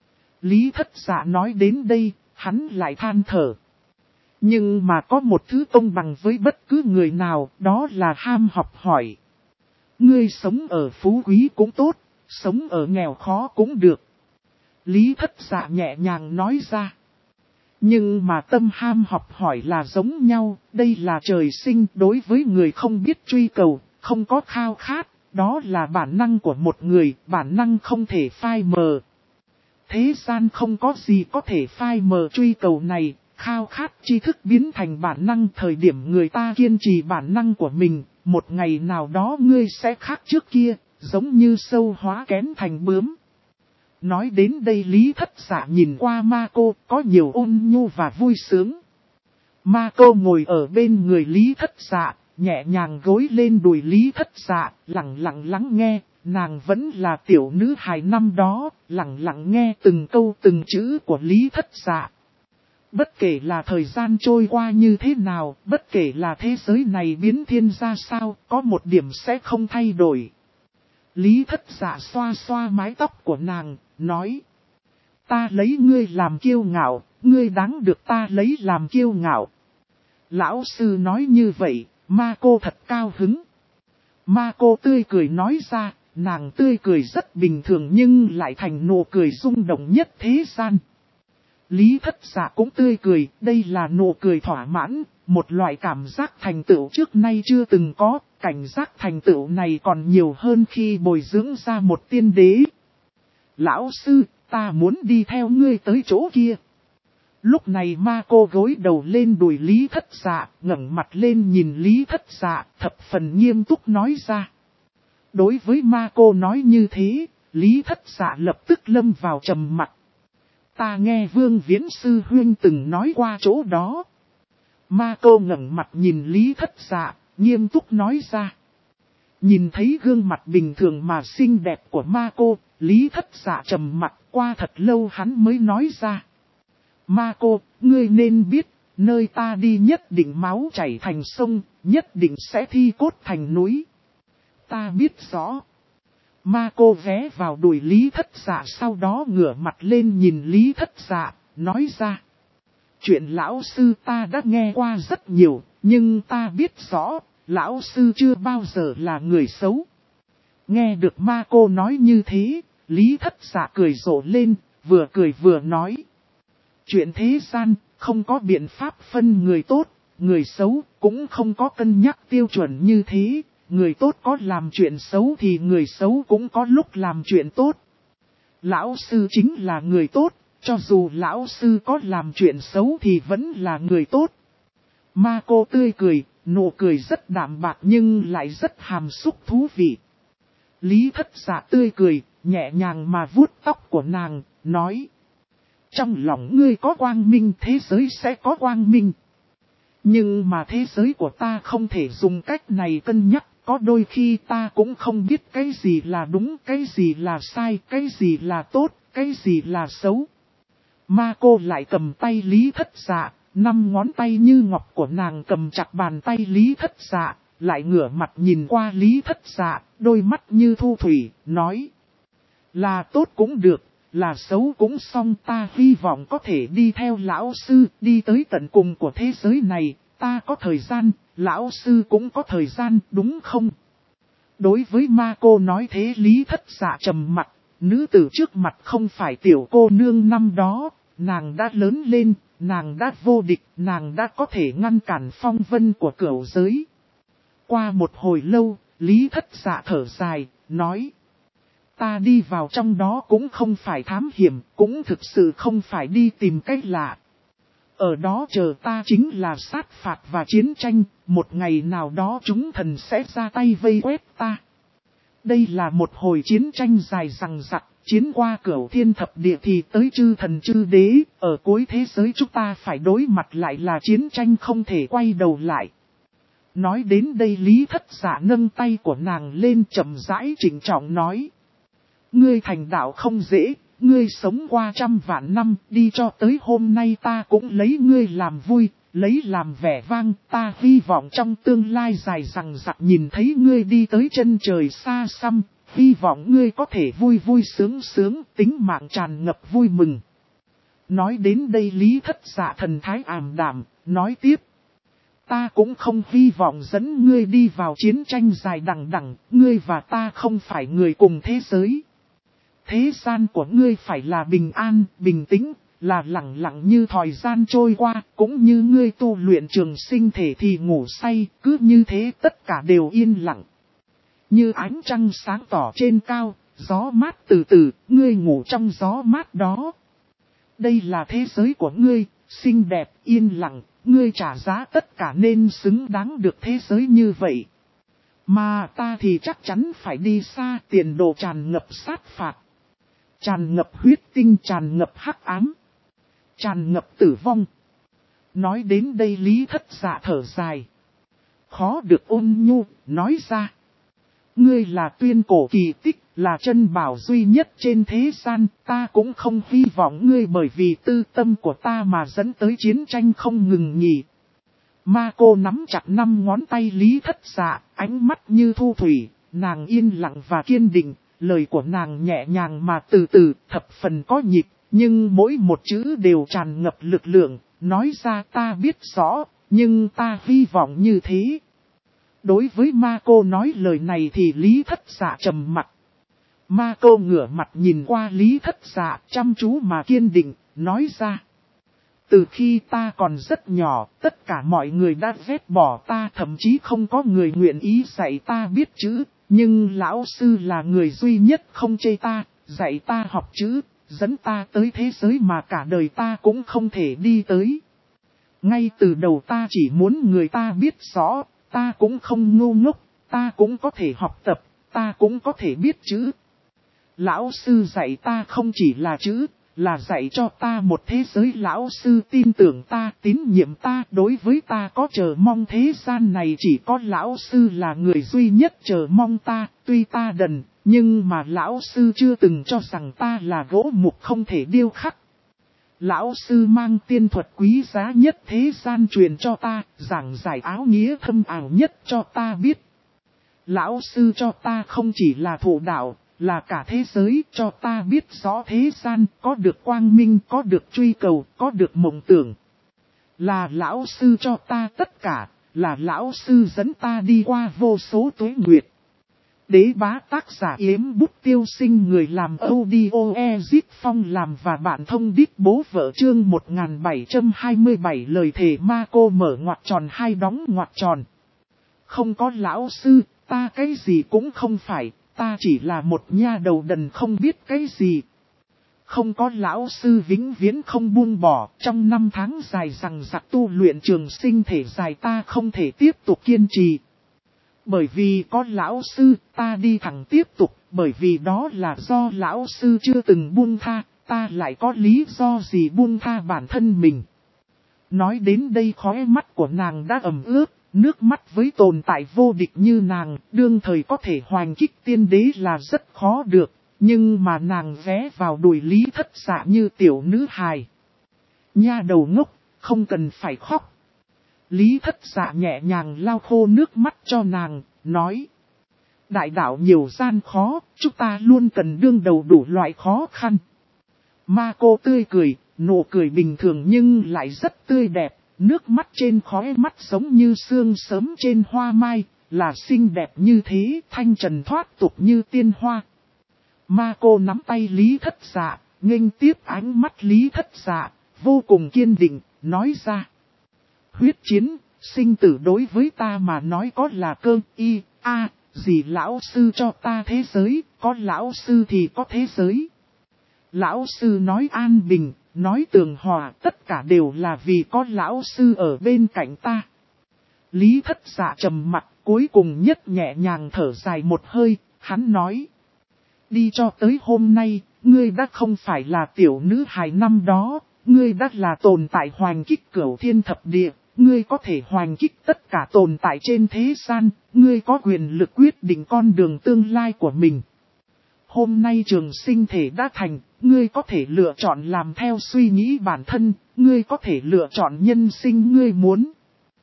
Lý Thất Dạ nói đến đây, hắn lại than thở. Nhưng mà có một thứ công bằng với bất cứ người nào, đó là ham học hỏi. Ngươi sống ở phú quý cũng tốt, sống ở nghèo khó cũng được. Lý Thất Dạ nhẹ nhàng nói ra. Nhưng mà tâm ham học hỏi là giống nhau, đây là trời sinh đối với người không biết truy cầu, không có khao khát, đó là bản năng của một người, bản năng không thể phai mờ. Thế gian không có gì có thể phai mờ truy cầu này, khao khát tri thức biến thành bản năng thời điểm người ta kiên trì bản năng của mình, một ngày nào đó ngươi sẽ khác trước kia, giống như sâu hóa kén thành bướm. Nói đến đây Lý Thất Dạ nhìn qua ma cô, có nhiều ôn nhu và vui sướng. Ma cô ngồi ở bên người Lý Thất Dạ, nhẹ nhàng gối lên đùi Lý Thất Dạ, lặng lặng lắng nghe, nàng vẫn là tiểu nữ hài năm đó, lặng lặng nghe từng câu từng chữ của Lý Thất Dạ. Bất kể là thời gian trôi qua như thế nào, bất kể là thế giới này biến thiên ra sao, có một điểm sẽ không thay đổi. Lý Thất Dạ xoa xoa mái tóc của nàng, nói. Ta lấy ngươi làm kiêu ngạo, ngươi đáng được ta lấy làm kiêu ngạo. Lão sư nói như vậy, ma cô thật cao hứng. Ma cô tươi cười nói ra, nàng tươi cười rất bình thường nhưng lại thành nụ cười rung động nhất thế gian. Lý Thất Dạ cũng tươi cười, đây là nụ cười thỏa mãn, một loại cảm giác thành tựu trước nay chưa từng có, cảnh giác thành tựu này còn nhiều hơn khi bồi dưỡng ra một tiên đế. Lão sư, ta muốn đi theo ngươi tới chỗ kia. Lúc này ma cô gối đầu lên đùi Lý Thất Dạ, ngẩng mặt lên nhìn Lý Thất Dạ, thập phần nghiêm túc nói ra. Đối với ma cô nói như thế, Lý Thất Dạ lập tức lâm vào trầm mặc. Ta nghe Vương Viễn Sư Huynh từng nói qua chỗ đó. Ma cô ngẩng mặt nhìn Lý Thất Dạ, nghiêm túc nói ra. Nhìn thấy gương mặt bình thường mà xinh đẹp của ma cô, Lý Thất Dạ trầm mặt qua thật lâu hắn mới nói ra. Ma cô, ngươi nên biết, nơi ta đi nhất định máu chảy thành sông, nhất định sẽ thi cốt thành núi. Ta biết rõ. Ma cô ghé vào đùi Lý Thất Dạ sau đó ngửa mặt lên nhìn Lý Thất Dạ, nói ra. Chuyện lão sư ta đã nghe qua rất nhiều, nhưng ta biết rõ, lão sư chưa bao giờ là người xấu. Nghe được ma cô nói như thế, Lý Thất Dạ cười rộ lên, vừa cười vừa nói. Chuyện thế gian, không có biện pháp phân người tốt, người xấu, cũng không có cân nhắc tiêu chuẩn như thế. Người tốt có làm chuyện xấu thì người xấu cũng có lúc làm chuyện tốt. Lão sư chính là người tốt, cho dù lão sư có làm chuyện xấu thì vẫn là người tốt. Ma cô tươi cười, nụ cười rất đạm bạc nhưng lại rất hàm xúc thú vị. Lý Thất Dạ tươi cười, nhẹ nhàng mà vuốt tóc của nàng, nói. Trong lòng ngươi có quang minh, thế giới sẽ có quang minh. Nhưng mà thế giới của ta không thể dùng cách này cân nhắc, có đôi khi ta cũng không biết cái gì là đúng, cái gì là sai, cái gì là tốt, cái gì là xấu. Ma cô lại cầm tay Lý Thất Dạ, 5 ngón tay như ngọc của nàng cầm chặt bàn tay Lý Thất Dạ, lại ngửa mặt nhìn qua Lý Thất Dạ, đôi mắt như thu thủy, nói. Là tốt cũng được, là xấu cũng xong, ta hy vọng có thể đi theo lão sư, đi tới tận cùng của thế giới này, ta có thời gian, lão sư cũng có thời gian, đúng không? Đối với ma cô nói thế Lý Thất Dạ trầm mặt, nữ tử trước mặt không phải tiểu cô nương năm đó, nàng đã lớn lên, nàng đã vô địch, nàng đã có thể ngăn cản phong vân của cửu giới. Qua một hồi lâu, Lý Thất Dạ thở dài, nói. Ta đi vào trong đó cũng không phải thám hiểm, cũng thực sự không phải đi tìm cách lạ. Ở đó chờ ta chính là sát phạt và chiến tranh, một ngày nào đó chúng thần sẽ ra tay vây quét ta. Đây là một hồi chiến tranh dài dằng dặc, chiến qua cửu thiên thập địa thì tới chư thần chư đế, ở cuối thế giới chúng ta phải đối mặt lại là chiến tranh không thể quay đầu lại. Nói đến đây Lý Thất Dạ nâng tay của nàng lên chậm rãi trịnh trọng nói. Ngươi thành đạo không dễ, ngươi sống qua trăm vạn năm, đi cho tới hôm nay ta cũng lấy ngươi làm vui, lấy làm vẻ vang, ta hy vọng trong tương lai dài dằng dặc nhìn thấy ngươi đi tới chân trời xa xăm, hy vọng ngươi có thể vui vui sướng sướng, tính mạng tràn ngập vui mừng. Nói đến đây Lý Thất Dạ thần thái ảm đạm, nói tiếp. Ta cũng không hy vọng dẫn ngươi đi vào chiến tranh dài đằng đẵng, ngươi và ta không phải người cùng thế giới. Thế gian của ngươi phải là bình an, bình tĩnh, là lặng lặng như thời gian trôi qua, cũng như ngươi tu luyện trường sinh thể thì ngủ say, cứ như thế tất cả đều yên lặng. Như ánh trăng sáng tỏ trên cao, gió mát từ từ, ngươi ngủ trong gió mát đó. Đây là thế giới của ngươi, xinh đẹp, yên lặng, ngươi trả giá tất cả nên xứng đáng được thế giới như vậy. Mà ta thì chắc chắn phải đi xa, tiền đồ tràn ngập sát phạt. Tràn ngập huyết tinh, tràn ngập hắc ám, tràn ngập tử vong. Nói đến đây Lý Thất Dạ thở dài. Khó được ôn nhu, nói ra. Ngươi là tuyên cổ kỳ tích, là chân bảo duy nhất trên thế gian, ta cũng không hy vọng ngươi bởi vì tư tâm của ta mà dẫn tới chiến tranh không ngừng nghỉ. Ma cô nắm chặt 5 ngón tay Lý Thất Dạ, ánh mắt như thu thủy, nàng yên lặng và kiên định. Lời của nàng nhẹ nhàng mà từ từ, thập phần có nhịp, nhưng mỗi một chữ đều tràn ngập lực lượng, nói ra ta biết rõ, nhưng ta hy vọng như thế. Đối với ma cô nói lời này thì Lý Thất Dạ trầm mặt. Ma cô ngửa mặt nhìn qua Lý Thất Dạ chăm chú mà kiên định, nói ra. Từ khi ta còn rất nhỏ, tất cả mọi người đã ghét bỏ ta, thậm chí không có người nguyện ý dạy ta biết chữ. Nhưng lão sư là người duy nhất không chê ta, dạy ta học chữ, dẫn ta tới thế giới mà cả đời ta cũng không thể đi tới. Ngay từ đầu ta chỉ muốn người ta biết rõ, ta cũng không ngu ngốc, ta cũng có thể học tập, ta cũng có thể biết chữ. Lão sư dạy ta không chỉ là chữ, là dạy cho ta một thế giới. Lão sư tin tưởng ta, tín nhiệm ta, đối với ta có chờ mong. Thế gian này chỉ có lão sư là người duy nhất chờ mong ta, tuy ta đần, nhưng mà lão sư chưa từng cho rằng ta là gỗ mục không thể điêu khắc. Lão sư mang tiên thuật quý giá nhất thế gian truyền cho ta, giảng giải áo nghĩa thâm ảo nhất cho ta biết. Lão sư cho ta không chỉ là thụ đạo, là cả thế giới, cho ta biết rõ thế gian, có được quang minh, có được truy cầu, có được mộng tưởng. Là lão sư cho ta tất cả, là lão sư dẫn ta đi qua vô số tuế nguyệt. Đế bá tác giả Yếm Bút Tiêu Sinh, người làm audio Ezit Phong làm và bạn thông đít bố vợ. Chương 1727 lời thề ma cô mở ngoặc tròn hai đóng ngoặc tròn. Không có lão sư, ta cái gì cũng không phải, ta chỉ là một nha đầu đần không biết cái gì. Không có lão sư vĩnh viễn không buông bỏ, trong 5 tháng dài dằng dặc tu luyện trường sinh thể dài ta không thể tiếp tục kiên trì. Bởi vì có lão sư, ta đi thẳng tiếp tục, bởi vì đó là do lão sư chưa từng buông tha, ta lại có lý do gì buông tha bản thân mình. Nói đến đây khóe mắt của nàng đã ẩm ướt, nước mắt với tồn tại vô địch như nàng, đương thời có thể hoành kích tiên đế là rất khó được, nhưng mà nàng vé vào đùi Lý Thất Dạ như tiểu nữ hài. Nha đầu ngốc, không cần phải khóc. Lý Thất Dạ nhẹ nhàng lau khô nước mắt cho nàng, nói. Đại đạo nhiều gian khó, chúng ta luôn cần đương đầu đủ loại khó khăn. Ma cô tươi cười, nụ cười bình thường nhưng lại rất tươi đẹp, nước mắt trên khóe mắt giống như sương sớm trên hoa mai, là xinh đẹp như thế, thanh trần thoát tục như tiên hoa. Ma cô nắm tay Lý Thất Dạ, nghênh tiếp ánh mắt Lý Thất Dạ, vô cùng kiên định, nói ra. Huyết chiến, sinh tử đối với ta mà nói có là cơ, gì lão sư cho ta thế giới, có lão sư thì có thế giới. Lão sư nói an bình, nói tường hòa, tất cả đều là vì có lão sư ở bên cạnh ta. Lý Thất Dạ trầm mặt, cuối cùng nhất nhẹ nhàng thở dài một hơi, hắn nói. Đi cho tới hôm nay, ngươi đã không phải là tiểu nữ hài năm đó, ngươi đã là tồn tại hoành kích cửu thiên thập địa, ngươi có thể hoành kích tất cả tồn tại trên thế gian, ngươi có quyền lực quyết định con đường tương lai của mình. Hôm nay trường sinh thể đã thành, ngươi có thể lựa chọn làm theo suy nghĩ bản thân, ngươi có thể lựa chọn nhân sinh ngươi muốn.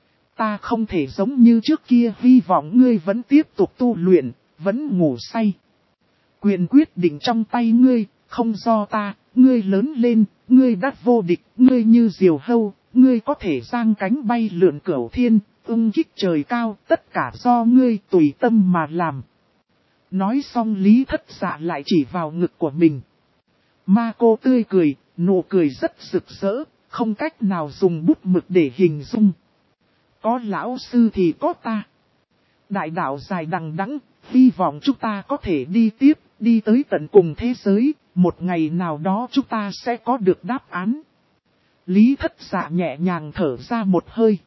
Ta không thể giống như trước kia hy vọng ngươi vẫn tiếp tục tu luyện, vẫn ngủ say. Quyền quyết định trong tay ngươi, không do ta, ngươi lớn lên, ngươi đắt vô địch, ngươi như diều hâu, ngươi có thể giang cánh bay lượn cửu thiên, ung kích trời cao, tất cả do ngươi tùy tâm mà làm. Nói xong Lý Thất Dạ lại chỉ vào ngực của mình. Ma cô tươi cười, nụ cười rất rực rỡ, không cách nào dùng bút mực để hình dung. Có lão sư thì có ta. Đại đạo dài đằng đẵng, hy vọng chúng ta có thể đi tiếp, đi tới tận cùng thế giới, một ngày nào đó chúng ta sẽ có được đáp án. Lý Thất Dạ nhẹ nhàng thở ra một hơi.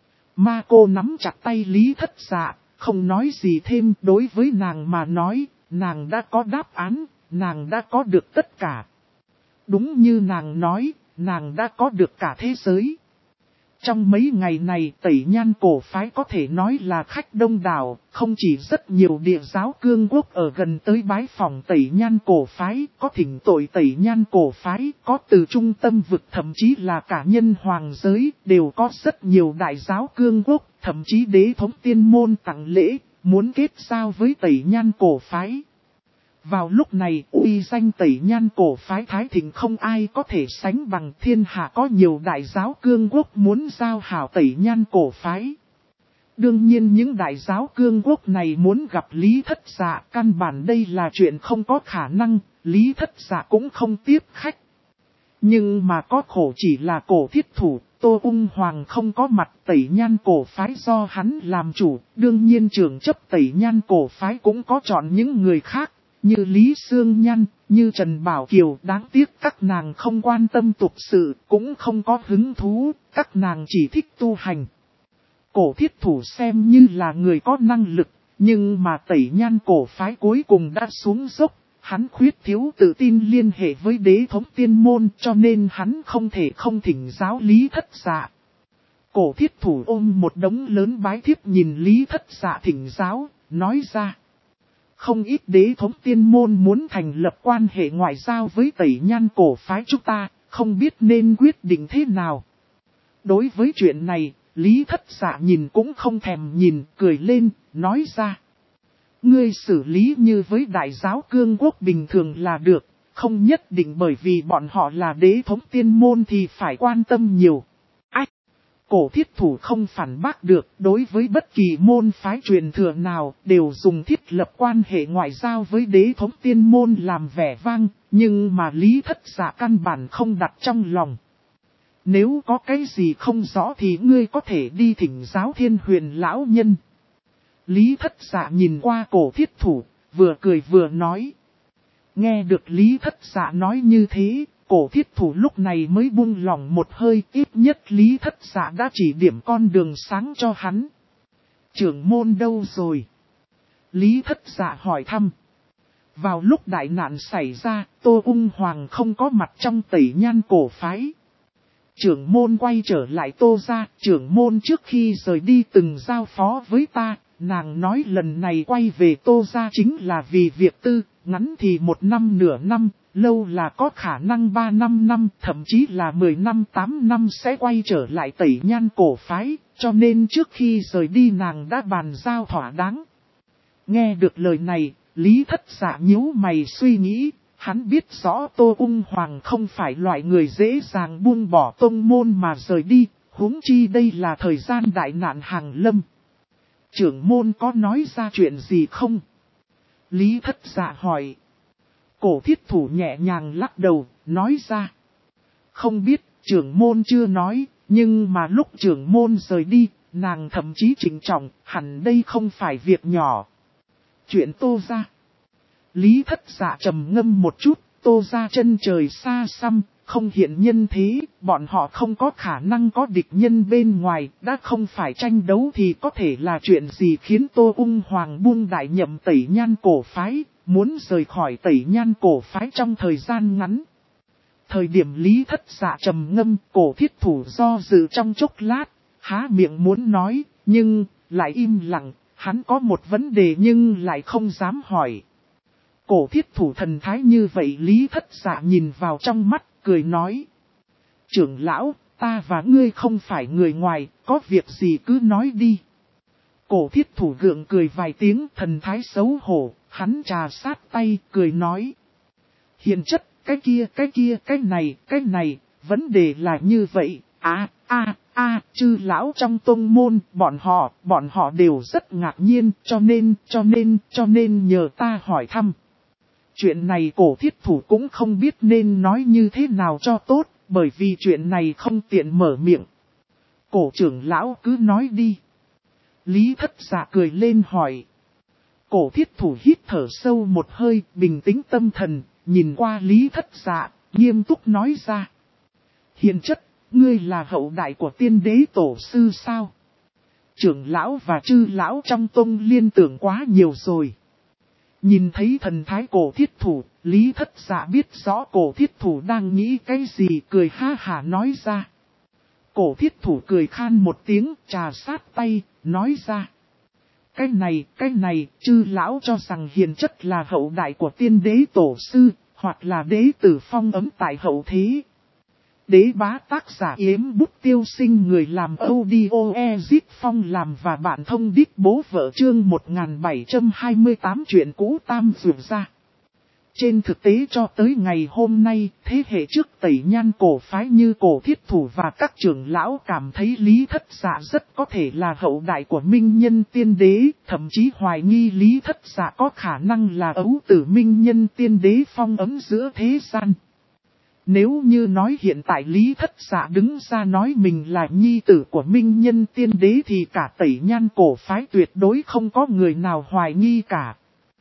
Ma cô nắm chặt tay Lý Thất Dạ, không nói gì thêm. Đối với nàng mà nói, nàng đã có đáp án, nàng đã có được tất cả. Đúng như nàng nói, nàng đã có được cả thế giới. Trong mấy ngày này Tẩy Nhan cổ phái có thể nói là khách đông đảo, không chỉ rất nhiều địa giáo cương quốc ở gần tới bái phòng Tẩy Nhan cổ phái, có thỉnh tội Tẩy Nhan cổ phái, có từ trung tâm vực thậm chí là cả nhân hoàng giới, đều có rất nhiều đại giáo cương quốc, thậm chí đế thống tiên môn tặng lễ, muốn kết giao với Tẩy Nhan cổ phái. Vào lúc này, uy danh Tẩy Nhan cổ phái thái thịnh không ai có thể sánh bằng, thiên hạ có nhiều đại giáo cương quốc muốn giao hảo Tẩy Nhan cổ phái. Đương nhiên những đại giáo cương quốc này muốn gặp Lý Thất Dạ, căn bản đây là chuyện không có khả năng, Lý Thất Dạ cũng không tiếp khách. Nhưng mà có khổ chỉ là cổ thiết thủ, Tô Ung Hoàng không có mặt, Tẩy Nhan cổ phái do hắn làm chủ, đương nhiên trưởng chấp Tẩy Nhan cổ phái cũng có chọn những người khác. Như Lý Sương Nhan, như Trần Bảo Kiều, đáng tiếc các nàng không quan tâm tục sự, cũng không có hứng thú, các nàng chỉ thích tu hành. Cổ thiết thủ xem như là người có năng lực, nhưng mà Tẩy Nhan cổ phái cuối cùng đã xuống dốc, hắn khuyết thiếu tự tin liên hệ với đế thống tiên môn cho nên hắn không thể không thỉnh giáo Lý Thất Dạ. Cổ thiết thủ ôm một đống lớn bái thiếp nhìn Lý Thất Dạ thỉnh giáo, nói ra. Không ít đế thống tiên môn muốn thành lập quan hệ ngoại giao với Tẩy Nhan cổ phái chúng ta, không biết nên quyết định thế nào. Đối với chuyện này, Lý Thất Dạ nhìn cũng không thèm nhìn, cười lên, nói ra. Ngươi xử lý như với đại giáo cương quốc bình thường là được, không nhất định bởi vì bọn họ là đế thống tiên môn thì phải quan tâm nhiều. Cổ thiết thủ không phản bác được, đối với bất kỳ môn phái truyền thừa nào đều dùng thiết lập quan hệ ngoại giao với đế thống tiên môn làm vẻ vang, nhưng mà Lý Thất Dạ căn bản không đặt trong lòng. Nếu có cái gì không rõ thì ngươi có thể đi thỉnh giáo Thiên Huyền lão nhân. Lý Thất Dạ nhìn qua cổ thiết thủ, vừa cười vừa nói. Nghe được Lý Thất Dạ nói như thế, cổ thiết thủ lúc này mới buông lòng một hơi, ít nhất Lý Thất Dạ đã chỉ điểm con đường sáng cho hắn. Trưởng môn đâu rồi? Lý Thất Dạ hỏi thăm. Vào lúc đại nạn xảy ra, Tô Ung Hoàng không có mặt trong Tẩy Nhan cổ phái. Trưởng môn quay trở lại Tô gia, trưởng môn trước khi rời đi từng giao phó với ta, nàng nói lần này quay về Tô gia chính là vì việc tư, ngắn thì 1 năm nửa năm, lâu là có khả năng 3-5 năm, thậm chí là 10 năm 8 năm sẽ quay trở lại Tẩy Nhan cổ phái, cho nên trước khi rời đi nàng đã bàn giao thỏa đáng. Nghe được lời này, Lý Thất Dạ nhíu mày suy nghĩ, hắn biết rõ Tô Ung Hoàng không phải loại người dễ dàng buông bỏ tông môn mà rời đi, huống chi đây là thời gian đại nạn hàng lâm. Trưởng môn có nói ra chuyện gì không? Lý Thất Dạ hỏi. Cổ Thiết Thủ nhẹ nhàng lắc đầu, nói ra. Không biết, trưởng môn chưa nói, nhưng mà lúc trưởng môn rời đi, nàng thậm chí trịnh trọng, hẳn đây không phải việc nhỏ. Chuyện Tô gia. Lý Thất Dạ trầm ngâm một chút, Tô gia chân trời xa xăm, không hiện nhân thế, bọn họ không có khả năng có địch nhân bên ngoài, đã không phải tranh đấu thì có thể là chuyện gì khiến Tô Ung Hoàng buông đại nhậm Tẩy Nhan cổ phái, muốn rời khỏi Tẩy Nhan cổ phái trong thời gian ngắn. Thời điểm Lý Thất Dạ trầm ngâm, Cổ Thiết Thủ do dự trong chốc lát, há miệng muốn nói, nhưng lại im lặng, hắn có một vấn đề nhưng lại không dám hỏi. Cổ Thiết Thủ thần thái như vậy Lý Thất Dạ nhìn vào trong mắt, cười nói. Trưởng lão, ta và ngươi không phải người ngoài, có việc gì cứ nói đi. Cổ Thiết Thủ gượng cười vài tiếng, thần thái xấu hổ, hắn trà sát tay, cười nói. Hiền chất, cái này, vấn đề là như vậy, chư lão trong tông môn, bọn họ đều rất ngạc nhiên, cho nên nhờ ta hỏi thăm. Chuyện này Cổ Thiết Thủ cũng không biết nên nói như thế nào cho tốt, bởi vì chuyện này không tiện mở miệng. Cổ trưởng lão cứ nói đi. Lý Thất Dạ cười lên hỏi. Cổ Thiết Thủ hít thở sâu một hơi, bình tĩnh tâm thần, nhìn qua Lý Thất Dạ, nghiêm túc nói ra. Hiền chất, ngươi là hậu đại của tiên đế tổ sư sao? Trưởng lão và chư lão trong tông liên tưởng quá nhiều rồi. Nhìn thấy thần thái Cổ Thiết Thủ, Lý Thất Dạ biết rõ Cổ Thiết Thủ đang nghĩ cái gì, cười ha hả nói ra. Cổ Thiết Thủ cười khan một tiếng, trà sát tay, nói ra. Cái này, chư lão cho rằng hiền chất là hậu đại của tiên đế tổ sư, hoặc là đế tử phong ấm tại hậu thế. Đế bá tác giả Yếm Bút Tiêu Sinh, người làm audio Ezit Phong làm và bạn thông đích bố vợ chương 1728 chuyện cũ tam dược ra. Trên thực tế cho tới ngày hôm nay, thế hệ trước Tẩy Nhan cổ phái như Cổ Thiết Thủ và các trưởng lão cảm thấy Lý Thất Dạ rất có thể là hậu đại của Minh Nhân Tiên Đế, thậm chí hoài nghi Lý Thất Dạ có khả năng là ấu tử Minh Nhân Tiên Đế phong ấm giữa thế gian. Nếu như nói hiện tại Lý Thất Dạ đứng ra nói mình là nhi tử của Minh Nhân Tiên Đế thì cả Tẩy Nhan cổ phái tuyệt đối không có người nào hoài nghi cả.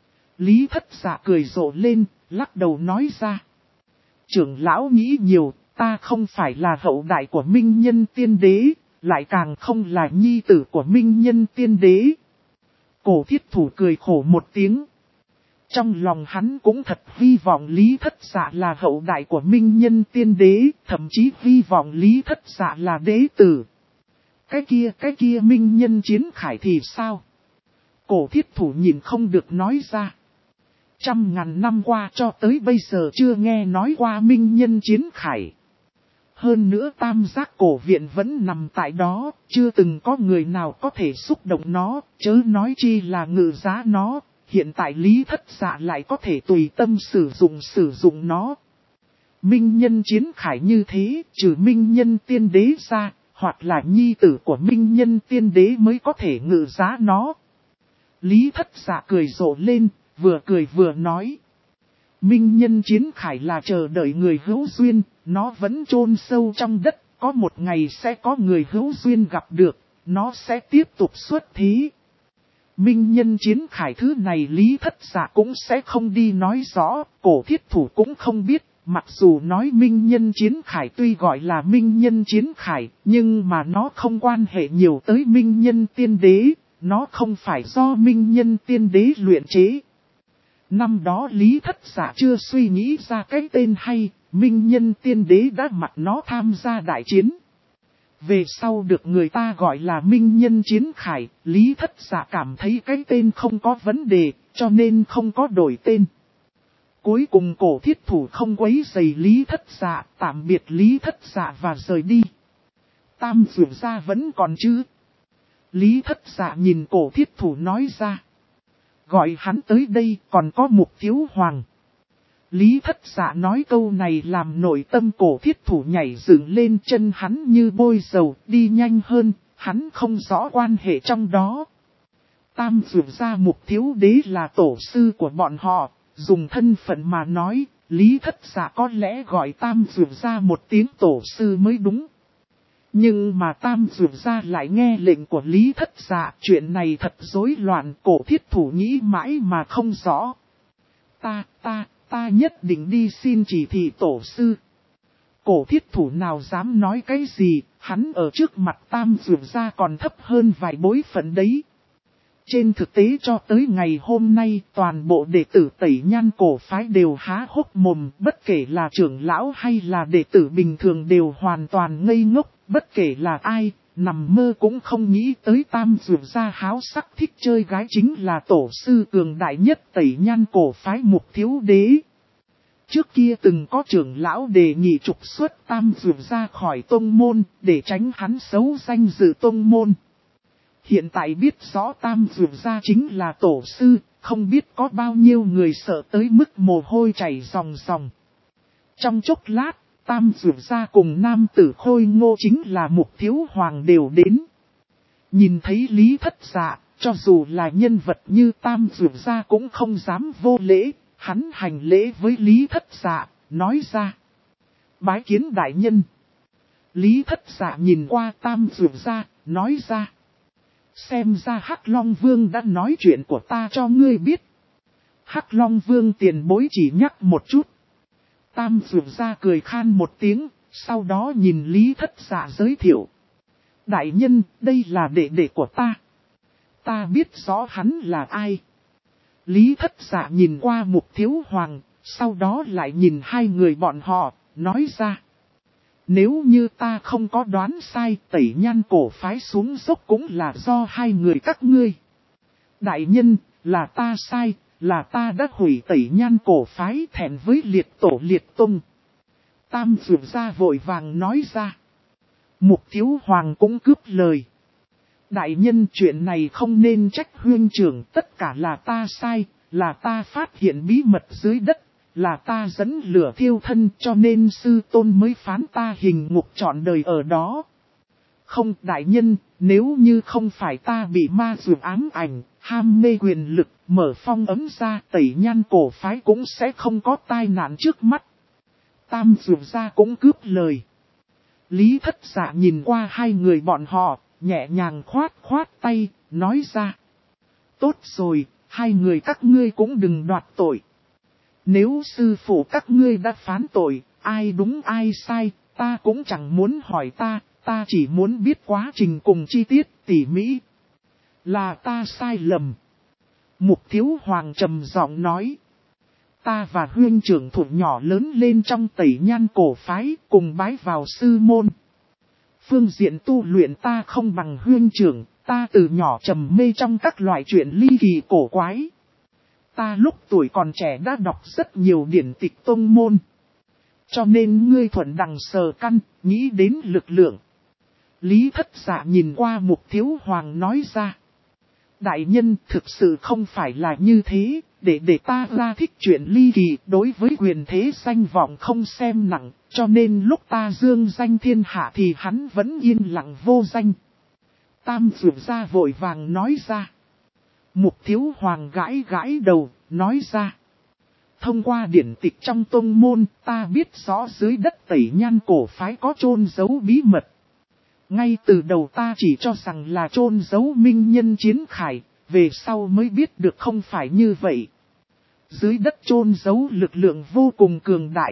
Lý Thất Dạ cười rộ lên, lắc đầu nói ra. Trưởng lão nghĩ nhiều, ta không phải là hậu đại của Minh Nhân Tiên Đế, lại càng không là nhi tử của Minh Nhân Tiên Đế. Cổ Thiết Thủ cười khổ một tiếng. Trong lòng hắn cũng thật hy vọng Lý Thất Dạ là hậu đại của Minh Nhân Tiên Đế, thậm chí hy vọng Lý Thất Dạ là đế tử. Cái kia Minh Nhân Chiến Khải thì sao? Cổ Thiết Thủ nhìn không được nói ra. 100.000 năm qua cho tới bây giờ chưa nghe nói qua Minh Nhân Chiến Khải. Hơn nữa Tam Giác cổ viện vẫn nằm tại đó, chưa từng có người nào có thể xúc động nó, chớ nói chi là ngự giá nó. Hiện tại Lý Thất Dạ lại có thể tùy tâm sử dụng nó. Minh Nhân Chiến Khải như thế, trừ Minh Nhân Tiên Đế ra, hoặc là nhi tử của Minh Nhân Tiên Đế mới có thể ngự giá nó. Lý Thất Dạ cười rộ lên, vừa cười vừa nói. Minh Nhân Chiến Khải là chờ đợi người hữu duyên, nó vẫn chôn sâu trong đất, có một ngày sẽ có người hữu duyên gặp được, nó sẽ tiếp tục xuất thí. Minh Nhân Chiến Khải thứ này Lý Thất Dạ cũng sẽ không đi nói rõ, Cổ Thiết Thủ cũng không biết, mặc dù nói Minh Nhân Chiến Khải tuy gọi là Minh Nhân Chiến Khải, nhưng mà nó không quan hệ nhiều tới Minh Nhân Tiên Đế, nó không phải do Minh Nhân Tiên Đế luyện chế. Năm đó Lý Thất Dạ chưa suy nghĩ ra cái tên hay, Minh Nhân Tiên Đế đã mặc nó tham gia đại chiến. Về sau được người ta gọi là Minh Nhân Chiến Khải, Lý Thất Dạ cảm thấy cái tên không có vấn đề, cho nên không có đổi tên. Cuối cùng cổ thiết thủ không quấy rầy Lý Thất Dạ, tạm biệt Lý Thất Dạ và rời đi. Tam Dược gia vẫn còn chứ? Lý Thất Dạ nhìn cổ thiết thủ nói ra. Gọi hắn tới đây còn có Mục Thiếu Hoàng. Lý Thất Dạ nói câu này làm nội tâm cổ thiết thủ nhảy dựng lên, chân hắn như bôi dầu, đi nhanh hơn, hắn không rõ quan hệ trong đó. Tam Dược gia Mục Thiếu Đế là tổ sư của bọn họ, dùng thân phận mà nói, Lý Thất Dạ có lẽ gọi Tam Dược gia một tiếng tổ sư mới đúng. Nhưng mà Tam Dược gia lại nghe lệnh của Lý Thất Dạ, chuyện này thật rối loạn, cổ thiết thủ nghĩ mãi mà không rõ. Ta nhất định đi xin chỉ thị tổ sư. Cổ thiết thủ nào dám nói cái gì, hắn ở trước mặt Tam Dược gia còn thấp hơn vài bối phận đấy. Trên thực tế cho tới ngày hôm nay, toàn bộ đệ tử Tẩy Nhan cổ phái đều há hốc mồm, bất kể là trưởng lão hay là đệ tử bình thường đều hoàn toàn ngây ngốc, bất kể là ai, nằm mơ cũng không nghĩ tới Tam Dược gia háo sắc thích chơi gái chính là tổ sư cường đại nhất Tẩy Nhan cổ phái Mục Thiếu Đế. Trước kia từng có trưởng lão đề nghị trục xuất Tam Dược gia khỏi tông môn, để tránh hắn xấu danh dự tông môn. Hiện tại biết rõ Tam Dược gia chính là tổ sư, không biết có bao nhiêu người sợ tới mức mồ hôi chảy ròng ròng. Trong chốc lát, Tam Dược gia cùng nam tử Khôi Ngô chính là Mục Thiếu Hoàng đều đến. Nhìn thấy Lý Thất Dạ, cho dù là nhân vật như Tam Dược gia cũng không dám vô lễ, hắn hành lễ với Lý Thất Dạ, nói ra. Bái kiến đại nhân. Lý Thất Dạ nhìn qua Tam Dược gia, nói ra. Xem ra Hắc Long Vương đã nói chuyện của ta cho ngươi biết. Hắc Long Vương tiền bối chỉ nhắc một chút. Tam Dược gia cười khan một tiếng, sau đó nhìn Lý Thất Dạ giới thiệu. Đại nhân, đây là đệ đệ của ta. Ta biết rõ hắn là ai. Lý Thất Dạ nhìn qua Mục Thiếu Hoàng, sau đó lại nhìn hai người bọn họ, nói ra. Nếu như ta không có đoán sai, Tẩy Nhan cổ phái xuống dốc cũng là do hai người các ngươi. Đại nhân, là ta sai, là ta đã hủy Tẩy Nhan cổ phái, thẹn với liệt tổ liệt tông. Tam Dược gia vội vàng nói ra. Mục Thiếu Hoàng cũng cướp lời. Đại nhân, chuyện này không nên trách huynh trưởng, tất cả là ta sai, là ta phát hiện bí mật dưới đất. Là ta dẫn lửa thiêu thân cho nên sư tôn mới phán ta hình ngục trọn đời ở đó. Không đại nhân, nếu như không phải ta bị ma dược ám ảnh, ham mê quyền lực, mở phong ấm ra Tẩy Nhan cổ phái cũng sẽ không có tai nạn trước mắt. Tam Dược gia cũng cướp lời. Lý Thất Dạ nhìn qua hai người bọn họ, nhẹ nhàng khoát tay, nói ra. Tốt rồi, hai người các ngươi cũng đừng đoạt tội. Nếu sư phụ các ngươi đã phán tội, ai đúng ai sai, ta cũng chẳng muốn hỏi ta chỉ muốn biết quá trình cùng chi tiết tỉ mỉ. Là ta sai lầm. Mục Thiếu Hoàng trầm giọng nói. Ta và huynh trưởng thủ nhỏ lớn lên trong Tẩy Nhan cổ phái cùng bái vào sư môn. Phương diện tu luyện ta không bằng huynh trưởng, ta từ nhỏ trầm mê trong các loại chuyện ly kỳ cổ quái. Ta lúc tuổi còn trẻ đã đọc rất nhiều điển tịch tông môn. Cho nên ngươi thuận đằng sờ căn, nghĩ đến lực lượng. Lý Thất Dạ nhìn qua Mục Thiếu Hoàng nói ra. Đại nhân thực sự không phải là như thế, để ta ra thích chuyện ly kỳ đối với quyền thế danh vọng không xem nặng, cho nên lúc ta dương danh thiên hạ thì hắn vẫn yên lặng vô danh. Tam Dược gia vội vàng nói ra. Mục Thiếu Hoàng gãi đầu, nói ra. Thông qua điển tịch trong tông môn, ta biết rõ dưới đất Tẩy Nhan cổ phái có chôn giấu bí mật. Ngay từ đầu ta chỉ cho rằng là chôn giấu minh nhân Chiến Khải, về sau mới biết được không phải như vậy. Dưới đất chôn giấu lực lượng vô cùng cường đại.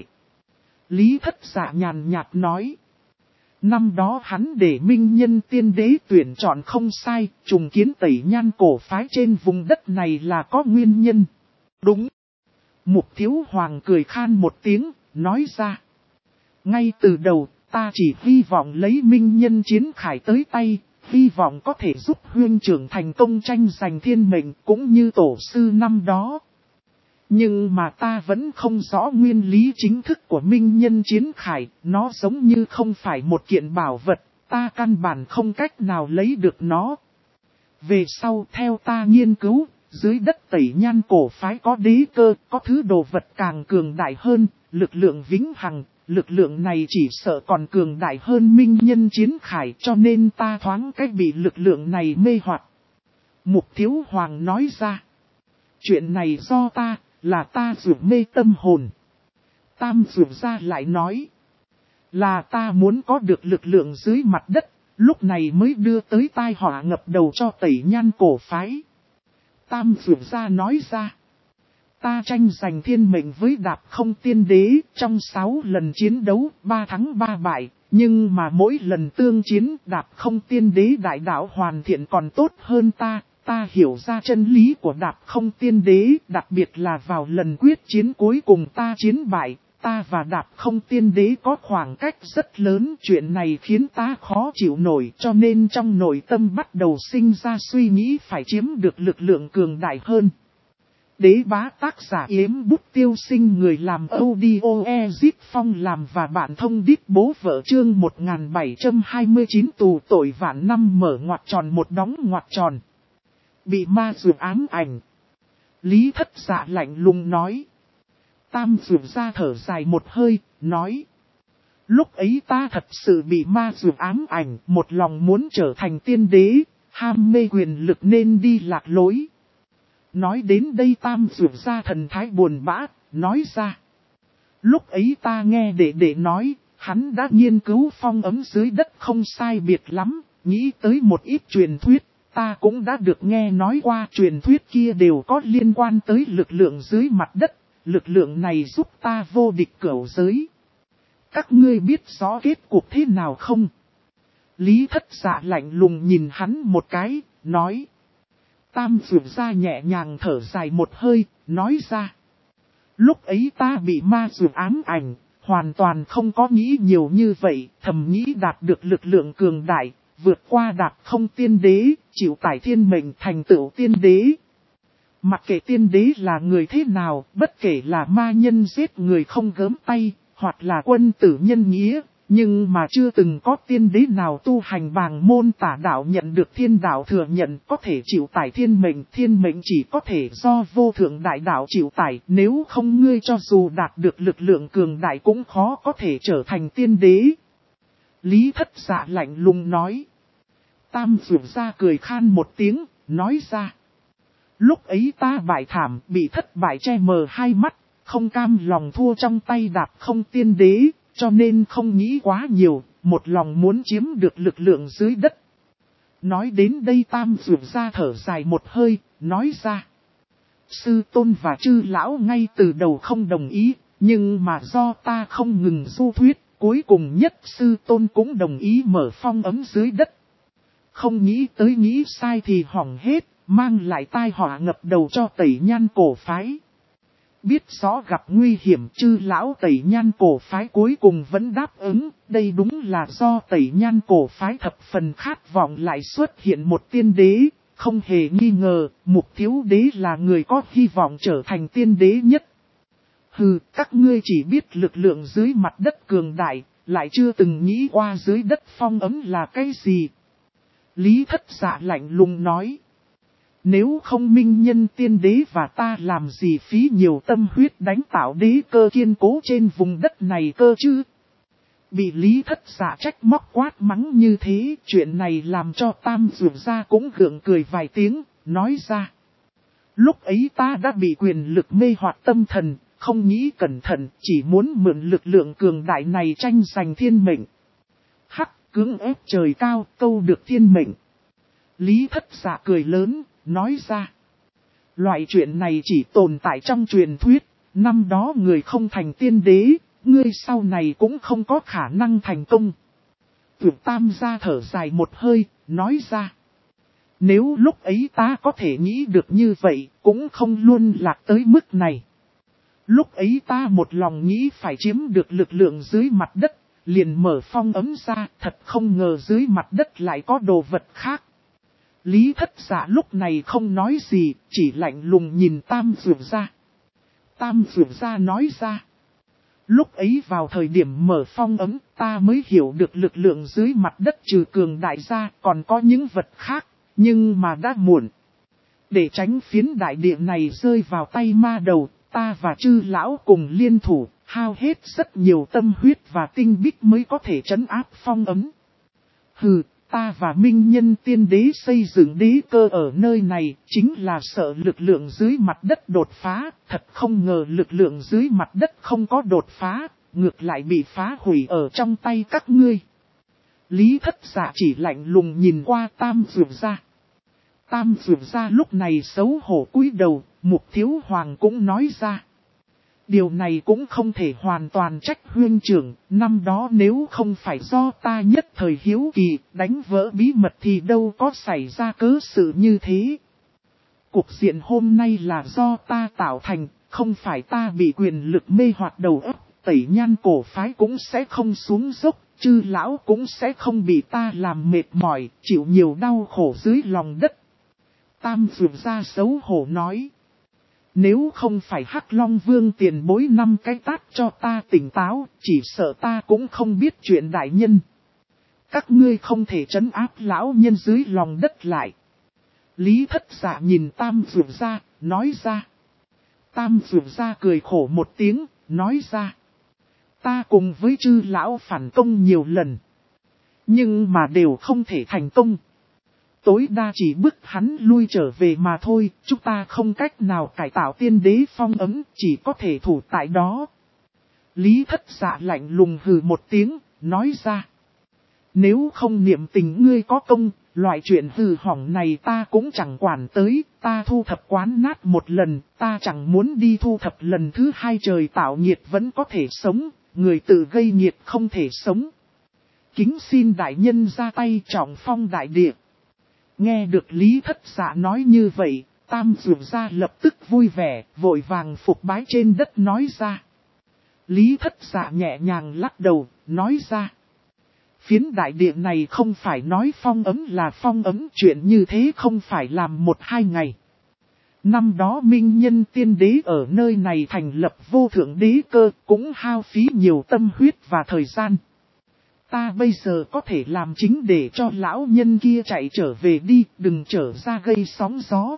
Lý Thất Dạ nhàn nhạt nói. Năm đó hắn để minh nhân tiên đế tuyển chọn không sai, trùng kiến Tẩy Nhan cổ phái trên vùng đất này là có nguyên nhân. Đúng. Mục Thiếu Hoàng cười khan một tiếng, nói ra. Ngay từ đầu, ta chỉ hy vọng lấy minh nhân Chiến Khải tới tay, hy vọng có thể giúp huynh trưởng thành công tranh giành thiên mệnh cũng như tổ sư năm đó. Nhưng mà ta vẫn không rõ nguyên lý chính thức của minh nhân chiến khải, nó giống như không phải một kiện bảo vật, ta căn bản không cách nào lấy được nó. Về sau theo ta nghiên cứu, dưới đất Tẩy Nhan cổ phái có đế cơ, có thứ đồ vật càng cường đại hơn, lực lượng vĩnh hằng, lực lượng này chỉ sợ còn cường đại hơn minh nhân chiến khải, cho nên ta thoáng cách bị lực lượng này mê hoặc. Mục Thiếu Hoàng nói ra, chuyện này do ta, là ta dụ mê tâm hồn. Tam dụ ra lại nói, là ta muốn có được lực lượng dưới mặt đất, lúc này mới đưa tới tai họa ngập đầu cho Tẩy Nhan cổ phái. Tam dụ ra nói ra, ta tranh giành thiên mệnh với Đạp Không Tiên Đế, trong 6 lần chiến đấu, 3 thắng 3 bại, nhưng mà mỗi lần tương chiến Đạp Không Tiên Đế đại đạo hoàn thiện còn tốt hơn ta. Ta hiểu ra chân lý của Đạp Không Tiên Đế, đặc biệt là vào lần quyết chiến cuối cùng ta chiến bại, ta và Đạp Không Tiên Đế có khoảng cách rất lớn. Chuyện này khiến ta khó chịu nổi, cho nên trong nội tâm bắt đầu sinh ra suy nghĩ phải chiếm được lực lượng cường đại hơn. Đế bá tác giả Yếm Bút Tiêu Sinh, người làm audio Ezip Phong làm và bạn thông đít bố vợ, chương 1729 tù tội vạn năm mở ngoặc tròn một đóng ngoặc tròn. Bị ma dược ám ảnh. Lý Thất Dạ lạnh lùng nói. Tam dược ra thở dài một hơi, nói. Lúc ấy ta thật sự bị ma dược ám ảnh, một lòng muốn trở thành tiên đế, ham mê quyền lực nên đi lạc lối. Nói đến đây Tam dược ra thần thái buồn bã, nói ra. Lúc ấy ta nghe đệ nói, hắn đã nghiên cứu phong ấm dưới đất không sai biệt lắm, nghĩ tới một ít truyền thuyết. Ta cũng đã được nghe nói qua truyền thuyết kia đều có liên quan tới lực lượng dưới mặt đất, lực lượng này giúp ta vô địch cửu giới. Các ngươi biết rõ kết cuộc thế nào không? Lý Thất Dạ lạnh lùng nhìn hắn một cái, nói. Tam dược ra nhẹ nhàng thở dài một hơi, nói ra. Lúc ấy ta bị ma dược ám ảnh, hoàn toàn không có nghĩ nhiều như vậy, thầm nghĩ đạt được lực lượng cường đại. Vượt qua Đạp Không Tiên Đế, chịu tải thiên mệnh thành tựu tiên đế. Mặc kệ tiên đế là người thế nào, bất kể là ma nhân giết người không gớm tay, hoặc là quân tử nhân nghĩa, nhưng mà chưa từng có tiên đế nào tu hành bàng môn tả đạo nhận được thiên đạo thừa nhận có thể chịu tải thiên mệnh chỉ có thể do vô thượng đại đạo chịu tải, nếu không ngươi cho dù đạt được lực lượng cường đại cũng khó có thể trở thành tiên đế. Lý Thất Dạ lạnh lùng nói. Tam dược ra cười khan một tiếng, nói ra. Lúc ấy ta bại thảm, bị thất bại che mờ hai mắt, không cam lòng thua trong tay Đạp Không Tiên Đế, cho nên không nghĩ quá nhiều, một lòng muốn chiếm được lực lượng dưới đất. Nói đến đây Tam dược ra thở dài một hơi, nói ra. Sư tôn và chư lão ngay từ đầu không đồng ý, nhưng mà do ta không ngừng du thuyết. Cuối cùng nhất sư tôn cũng đồng ý mở phong ấm dưới đất. Không nghĩ tới nghĩ sai thì hỏng hết, mang lại tai họa ngập đầu cho Tẩy Nhan cổ phái. Biết rõ gặp nguy hiểm chư lão Tẩy Nhan cổ phái cuối cùng vẫn đáp ứng, đây đúng là do Tẩy Nhan cổ phái thập phần khát vọng lại xuất hiện một tiên đế, không hề nghi ngờ, Mục Thiếu Đế là người có hy vọng trở thành tiên đế nhất. Hừ, các ngươi chỉ biết lực lượng dưới mặt đất cường đại, lại chưa từng nghĩ qua dưới đất phong ấm là cái gì. Lý Thất Dạ lạnh lùng nói. Nếu không minh nhân tiên đế và ta làm gì phí nhiều tâm huyết đánh tạo đế cơ kiên cố trên vùng đất này cơ chứ. Bị Lý Thất Dạ trách móc quát mắng như thế, chuyện này làm cho Tam dược ra cũng gượng cười vài tiếng, nói ra. Lúc ấy ta đã bị quyền lực mê hoặc tâm thần. Không nghĩ cẩn thận, chỉ muốn mượn lực lượng cường đại này tranh giành thiên mệnh. Hắc, cưỡng ép trời cao, câu được thiên mệnh. Lý Thất Dạ cười lớn, nói ra. Loại chuyện này chỉ tồn tại trong truyền thuyết, năm đó người không thành tiên đế, ngươi sau này cũng không có khả năng thành công. Tưởng Tam gia thở dài một hơi, nói ra. Nếu lúc ấy ta có thể nghĩ được như vậy, cũng không luôn lạc tới mức này. Lúc ấy ta một lòng nghĩ phải chiếm được lực lượng dưới mặt đất, liền mở phong ấm ra, thật không ngờ dưới mặt đất lại có đồ vật khác. Lý Thất Dạ lúc này không nói gì, chỉ lạnh lùng nhìn Tam dược ra. Tam Dược Gia nói ra. Lúc ấy vào thời điểm mở phong ấm, ta mới hiểu được lực lượng dưới mặt đất trừ cường đại gia còn có những vật khác, nhưng mà đã muộn. Để tránh phiến đại địa này rơi vào tay ma đầu, ta và chư lão cùng liên thủ, hao hết rất nhiều tâm huyết và tinh bích mới có thể trấn áp phong ấm. Hừ, ta và minh nhân tiên đế xây dựng đế cơ ở nơi này, chính là sợ lực lượng dưới mặt đất đột phá, thật không ngờ lực lượng dưới mặt đất không có đột phá, ngược lại bị phá hủy ở trong tay các ngươi. Lý Thất Dạ chỉ lạnh lùng nhìn qua Tam Dược Gia. Tam Dược Gia lúc này xấu hổ cúi đầu, Mục Thiếu Hoàng cũng nói ra. Điều này cũng không thể hoàn toàn trách huynh trưởng, năm đó nếu không phải do ta nhất thời hiếu kỳ, đánh vỡ bí mật thì đâu có xảy ra cớ sự như thế. Cuộc diện hôm nay là do ta tạo thành, không phải ta bị quyền lực mê hoặc đầu óc, Tẩy Nhan cổ phái cũng sẽ không xuống dốc, chư lão cũng sẽ không bị ta làm mệt mỏi, chịu nhiều đau khổ dưới lòng đất. Tam Dược Gia xấu hổ nói. Nếu không phải Hắc Long Vương tiền bối 5 cái tát cho ta tỉnh táo, chỉ sợ ta cũng không biết chuyện đại nhân. Các ngươi không thể trấn áp lão nhân dưới lòng đất lại. Lý Thất Dạ nhìn Tam Dược Gia, nói ra. Tam Dược Gia cười khổ một tiếng, nói ra. Ta cùng với chư lão phản công nhiều lần. Nhưng mà đều không thể thành công. Tối đa chỉ bức hắn lui trở về mà thôi, chúng ta không cách nào cải tạo tiên đế phong ấm, chỉ có thể thủ tại đó. Lý Thất Dạ lạnh lùng hừ một tiếng, nói ra. Nếu không niệm tình ngươi có công, loại chuyện hư hỏng này ta cũng chẳng quản tới, ta thu thập quán nát một lần, ta chẳng muốn đi thu thập lần thứ hai trời tạo nhiệt vẫn có thể sống, người tự gây nhiệt không thể sống. Kính xin đại nhân ra tay trọng phong đại địa. Nghe được Lý Thất Dạ nói như vậy, Tam Dược Gia lập tức vui vẻ, vội vàng phục bái trên đất nói ra. Lý Thất Dạ nhẹ nhàng lắc đầu, nói ra. Phiến đại địa này không phải nói phong ấm là phong ấm, chuyện như thế không phải làm 1-2 ngày. Năm đó minh nhân tiên đế ở nơi này thành lập vô thượng đế cơ, cũng hao phí nhiều tâm huyết và thời gian. Ta bây giờ có thể làm chính để cho lão nhân kia chạy trở về đi, đừng trở ra gây sóng gió.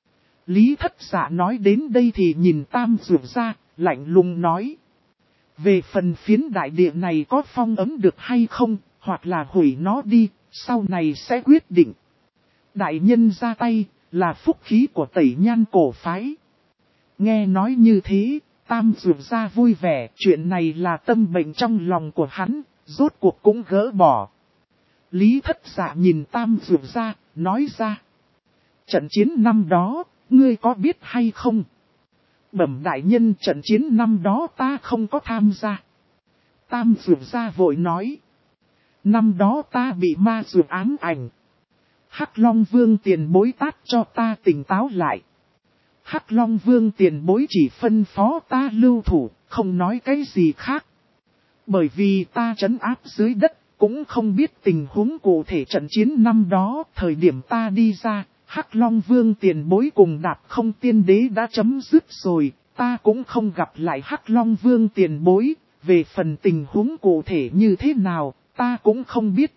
Lý Thất Dạ nói đến đây thì nhìn Tam Dược Gia, lạnh lùng nói. Về phần phiến đại địa này có phong ấm được hay không, hoặc là hủy nó đi, sau này sẽ quyết định. Đại nhân ra tay, là phúc khí của Tẩy Nhan cổ phái. Nghe nói như thế, Tam Dược Gia vui vẻ, chuyện này là tâm bệnh trong lòng của hắn. Rốt cuộc cũng gỡ bỏ. Lý Thất Dạ nhìn Tam Dược Gia, nói ra. Trận chiến năm đó, ngươi có biết hay không? Bẩm đại nhân, trận chiến năm đó ta không có tham gia. Tam Dược Gia vội nói. Năm đó ta bị ma dược ám ảnh. Hắc Long Vương tiền bối tát cho ta tỉnh táo lại. Hắc Long Vương tiền bối chỉ phân phó ta lưu thủ, không nói cái gì khác. Bởi vì ta trấn áp dưới đất, cũng không biết tình huống cụ thể trận chiến năm đó, thời điểm ta đi ra, Hắc Long Vương tiền bối cùng Đạp Không tiên đế đã chấm dứt rồi, ta cũng không gặp lại Hắc Long Vương tiền bối, về phần tình huống cụ thể như thế nào, ta cũng không biết.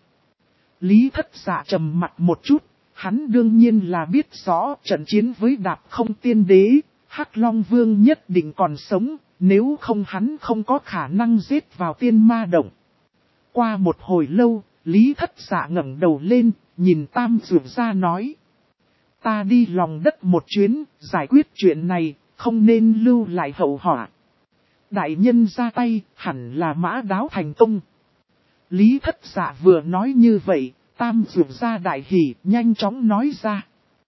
Lý Thất Dạ trầm mặt một chút, hắn đương nhiên là biết rõ trận chiến với Đạp Không tiên đế, Hắc Long Vương nhất định còn sống. Nếu không hắn không có khả năng giết vào tiên ma động. Qua một hồi lâu, Lý Thất Dạ ngẩng đầu lên, nhìn Tam Dược Gia nói. Ta đi lòng đất một chuyến, giải quyết chuyện này, không nên lưu lại hậu họa. Đại nhân ra tay, hẳn là mã đáo thành công. Lý Thất Dạ vừa nói như vậy, Tam Dược Gia đại hỉ, nhanh chóng nói ra.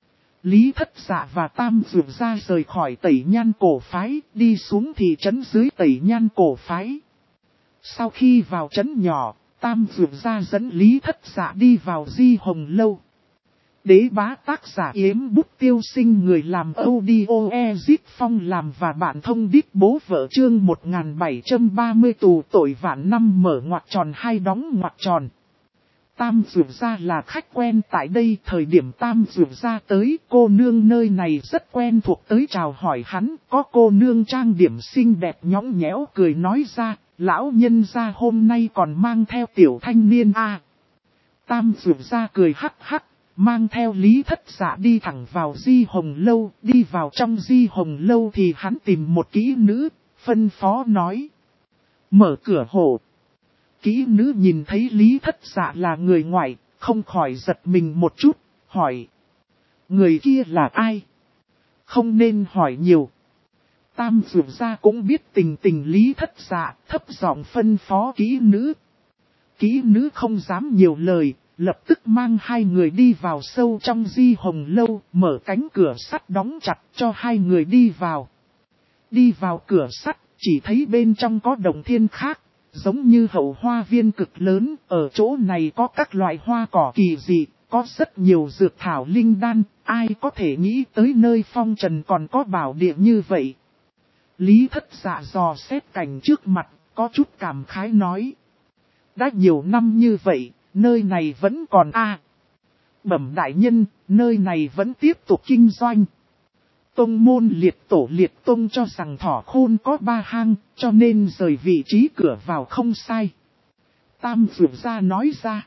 Lý Thất Dạ và Tam Dược Gia rời khỏi Tẩy Nhan cổ phái, đi xuống thị trấn dưới Tẩy Nhan cổ phái. Sau khi vào trấn nhỏ, Tam Dược Gia dẫn Lý Thất Dạ đi vào Di Hồng Lâu. Đế bá tác giả Yếm Bút Tiêu Sinh, người làm audio Ezip Phong làm và bạn thông đít bố vợ chương 1730 tù tội vạn năm mở ngoặc tròn hai đóng ngoặc tròn. Tam Dược Gia là khách quen tại đây, thời điểm Tam Dược Gia tới, cô nương nơi này rất quen thuộc tới chào hỏi hắn, có cô nương trang điểm xinh đẹp nhõng nhẽo cười nói ra, lão nhân gia hôm nay còn mang theo tiểu thanh niên à. Tam Dược Gia cười hắc hắc, mang theo Lý Thất Dạ đi thẳng vào Di Hồng Lâu, đi vào trong Di Hồng Lâu thì hắn tìm một kỹ nữ, phân phó nói. Mở cửa hộ. Kỹ nữ nhìn thấy Lý Thất Dạ là người ngoài, không khỏi giật mình một chút, hỏi. Người kia là ai? Không nên hỏi nhiều. Tam Dược Gia cũng biết tình Lý Thất Dạ, thấp giọng phân phó kỹ nữ. Kỹ nữ không dám nhiều lời, lập tức mang hai người đi vào sâu trong Di Hồng Lâu, mở cánh cửa sắt đóng chặt cho hai người đi vào. Đi vào cửa sắt, chỉ thấy bên trong có động thiên khác, giống như hậu hoa viên cực lớn, ở chỗ này có các loại hoa cỏ kỳ dị, có rất nhiều dược thảo linh đan, ai có thể nghĩ tới nơi phong trần còn có bảo địa như vậy. Lý Thất Dạ dò xét cảnh trước mặt, có chút cảm khái nói. Đã nhiều năm như vậy, nơi này vẫn còn Bẩm đại nhân, nơi này vẫn tiếp tục kinh doanh. Tông môn liệt tổ liệt tông cho rằng Thỏ Khôn có 3 hang, cho nên rời vị trí cửa vào không sai. Tam Dược Gia nói ra.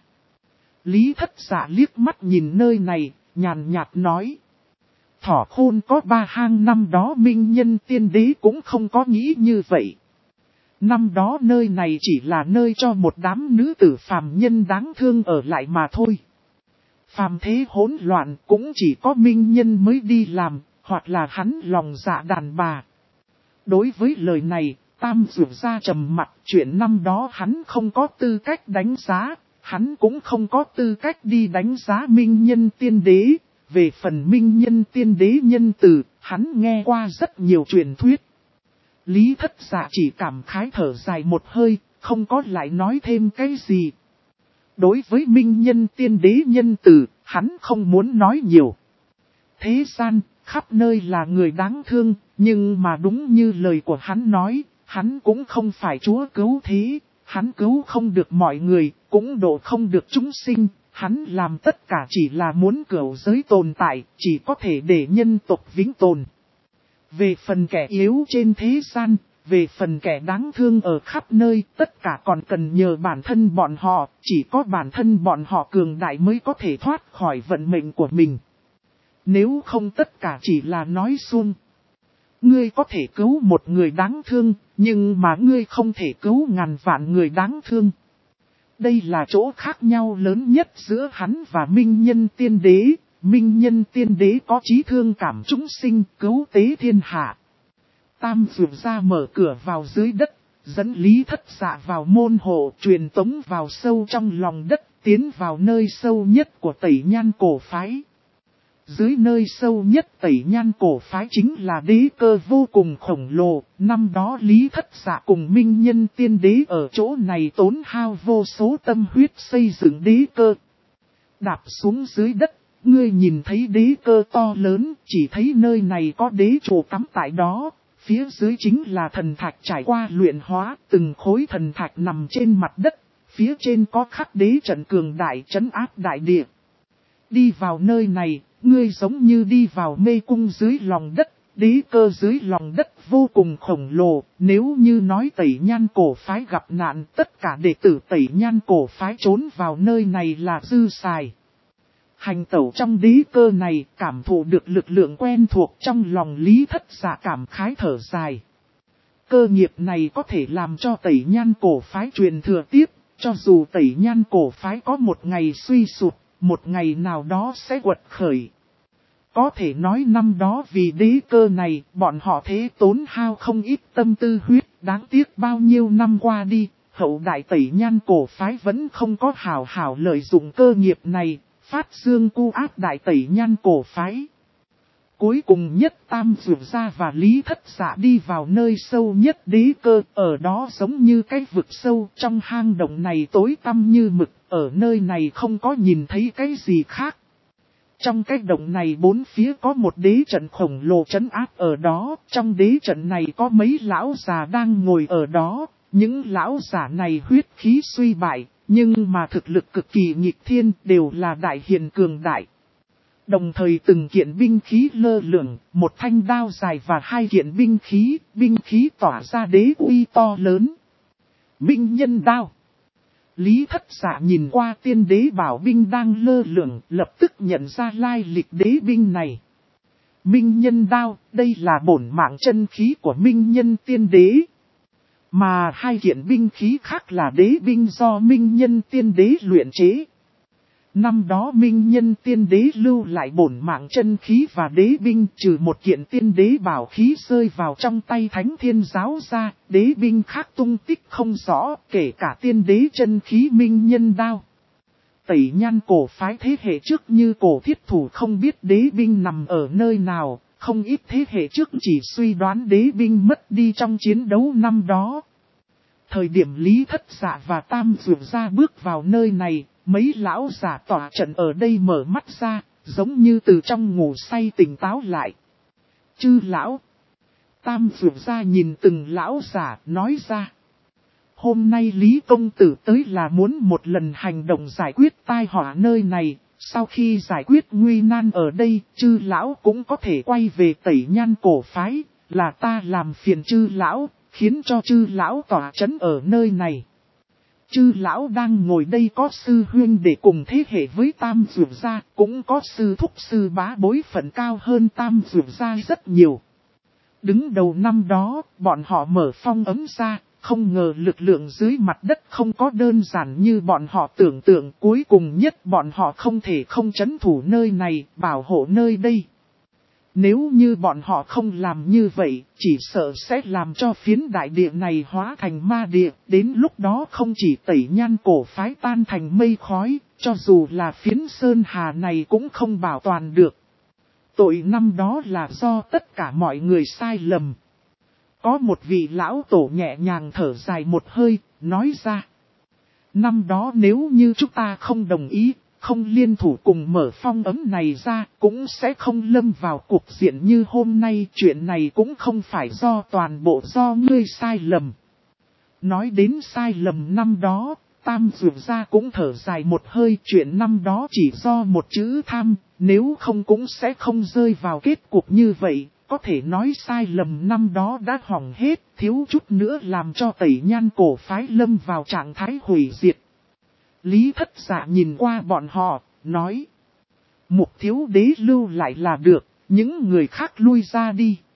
Lý Thất Dạ liếc mắt nhìn nơi này, nhàn nhạt nói. Thỏ Khôn có 3 hang, năm đó Minh Nhân Tiên Đế cũng không có nghĩ như vậy. Năm đó nơi này chỉ là nơi cho một đám nữ tử phàm nhân đáng thương ở lại mà thôi. Phàm thế hỗn loạn cũng chỉ có Minh Nhân mới đi làm, hoặc là hắn lòng dạ đàn bà. Đối với lời này, Tam Dược Gia trầm mặt, chuyện năm đó hắn không có tư cách đánh giá, hắn cũng không có tư cách đi đánh giá Minh Nhân Tiên Đế. Về phần Minh Nhân Tiên Đế nhân từ, hắn nghe qua rất nhiều truyền thuyết. Lý Thất Dạ chỉ cảm khái thở dài một hơi, không có lại nói thêm cái gì. Đối với Minh Nhân Tiên Đế nhân từ, hắn không muốn nói nhiều. Thế gian, khắp nơi là người đáng thương, nhưng mà đúng như lời của hắn nói, hắn cũng không phải Chúa cứu thế, hắn cứu không được mọi người, cũng độ không được chúng sinh, hắn làm tất cả chỉ là muốn cửu giới tồn tại, chỉ có thể để nhân tộc vĩnh tồn. Về phần kẻ yếu trên thế gian, về phần kẻ đáng thương ở khắp nơi, tất cả còn cần nhờ bản thân bọn họ, chỉ có bản thân bọn họ cường đại mới có thể thoát khỏi vận mệnh của mình. Nếu không tất cả chỉ là nói suông. Ngươi có thể cứu một người đáng thương, nhưng mà ngươi không thể cứu ngàn vạn người đáng thương. Đây là chỗ khác nhau lớn nhất giữa hắn và Minh Nhân Tiên Đế. Minh Nhân Tiên Đế có chí thương cảm chúng sinh, cứu tế thiên hạ. Tam Dược Gia mở cửa vào dưới đất, dẫn Lý Thất Dạ vào môn hộ, truyền tống vào sâu trong lòng đất, tiến vào nơi sâu nhất của Tẩy Nhan cổ phái. Dưới nơi sâu nhất Tẩy Nhan cổ phái chính là đế cơ vô cùng khổng lồ, năm đó Lý Thất Dạ cùng Minh Nhân Tiên Đế ở chỗ này tốn hao vô số tâm huyết xây dựng đế cơ. Đạp xuống dưới đất, ngươi nhìn thấy đế cơ to lớn, chỉ thấy nơi này có đế trụ cắm tại đó, phía dưới chính là thần thạch trải qua luyện hóa, từng khối thần thạch nằm trên mặt đất, phía trên có khắc đế trận cường đại trấn áp đại địa. Đi vào nơi này, ngươi giống như đi vào mê cung dưới lòng đất, đế cơ dưới lòng đất vô cùng khổng lồ, nếu như nói Tẩy Nhan cổ phái gặp nạn, tất cả đệ tử Tẩy Nhan cổ phái trốn vào nơi này là dư xài. Hành tẩu trong đế cơ này, cảm thụ được lực lượng quen thuộc trong lòng Lý Thất Dạ cảm khái thở dài. Cơ nghiệp này có thể làm cho Tẩy Nhan cổ phái truyền thừa tiếp, cho dù Tẩy Nhan cổ phái có một ngày suy sụp, một ngày nào đó sẽ quật khởi. Có thể nói năm đó vì đế cơ này, bọn họ thế tốn hao không ít tâm tư huyết, đáng tiếc bao nhiêu năm qua đi, hậu đại Tẩy Nhan cổ phái vẫn không có hảo hảo lợi dụng cơ nghiệp này, phát dương cu áp đại Tẩy Nhan cổ phái. Cuối cùng nhất Tam Dược Gia và Lý Thất Dạ đi vào nơi sâu nhất đế cơ, ở đó giống như cái vực sâu, trong hang động này tối tăm như mực, ở nơi này không có nhìn thấy cái gì khác. Trong cái động này bốn phía có một đế trận khổng lồ trấn áp ở đó, trong đế trận này có mấy lão già đang ngồi ở đó, những lão già này huyết khí suy bại, Nhưng mà thực lực cực kỳ nghịch thiên, đều là đại hiền cường đại. Đồng thời từng kiện binh khí lơ lửng, một thanh đao dài và hai kiện binh khí tỏa ra đế uy to lớn. Minh nhân đao. Lý Thất Dạ nhìn qua tiên đế bảo binh đang lơ lửng, lập tức nhận ra lai lịch đế binh này. Minh nhân đao, đây là bổn mạng chân khí của minh nhân tiên đế. Mà hai kiện binh khí khác là đế binh do minh nhân tiên đế luyện chế. Năm đó minh nhân tiên đế lưu lại bổn mạng chân khí và đế binh, trừ một kiện tiên đế bảo khí rơi vào trong tay thánh thiên giáo ra, đế binh khác tung tích không rõ, kể cả tiên đế chân khí minh nhân đao. Tẩy Nhan cổ phái thế hệ trước như cổ thiết thủ không biết đế binh nằm ở nơi nào, không ít thế hệ trước chỉ suy đoán đế binh mất đi trong chiến đấu năm đó. Thời điểm Lý Thất Dạ và Tam Dược ra bước vào nơi này, mấy lão giả tỏa trận ở đây mở mắt ra, giống như từ trong ngủ say tỉnh táo lại. Chư lão. Tam Dược ra nhìn từng lão giả nói ra. Hôm nay Lý Công Tử tới là muốn một lần hành động giải quyết tai họa nơi này, sau khi giải quyết nguy nan ở đây, chư lão cũng có thể quay về Tẩy Nhan cổ phái, là ta làm phiền chư lão, khiến cho chư lão tỏa trấn ở nơi này. Chư lão đang ngồi đây có sư huynh để cùng thế hệ với Tam Dược gia, cũng có sư thúc sư bá bối phận cao hơn Tam Dược gia rất nhiều. Đứng đầu năm đó, bọn họ mở phong ấm ra, không ngờ lực lượng dưới mặt đất không có đơn giản như bọn họ tưởng tượng, cuối cùng nhất bọn họ không thể không trấn thủ nơi này, bảo hộ nơi đây. Nếu như bọn họ không làm như vậy, chỉ sợ sẽ làm cho phiến đại địa này hóa thành ma địa, đến lúc đó không chỉ Tẩy Nhan cổ phái tan thành mây khói, cho dù là phiến sơn hà này cũng không bảo toàn được. Tội năm đó là do tất cả mọi người sai lầm. Có một vị lão tổ nhẹ nhàng thở dài một hơi, nói ra. Năm đó nếu như chúng ta không đồng ý, không liên thủ cùng mở phong ấm này ra, cũng sẽ không lâm vào cuộc diện như hôm nay. Chuyện này cũng không phải do toàn bộ do ngươi sai lầm. Nói đến sai lầm năm đó, Tam Dược gia cũng thở dài một hơi. Chuyện năm đó chỉ do một chữ tham, nếu không cũng sẽ không rơi vào kết cục như vậy. Có thể nói sai lầm năm đó đã hỏng hết, thiếu chút nữa làm cho Tẩy Nhan cổ phái lâm vào trạng thái hủy diệt. Lý Thất Dạ nhìn qua bọn họ, nói. Mục thiếu đế lưu lại là được, những người khác lui ra đi.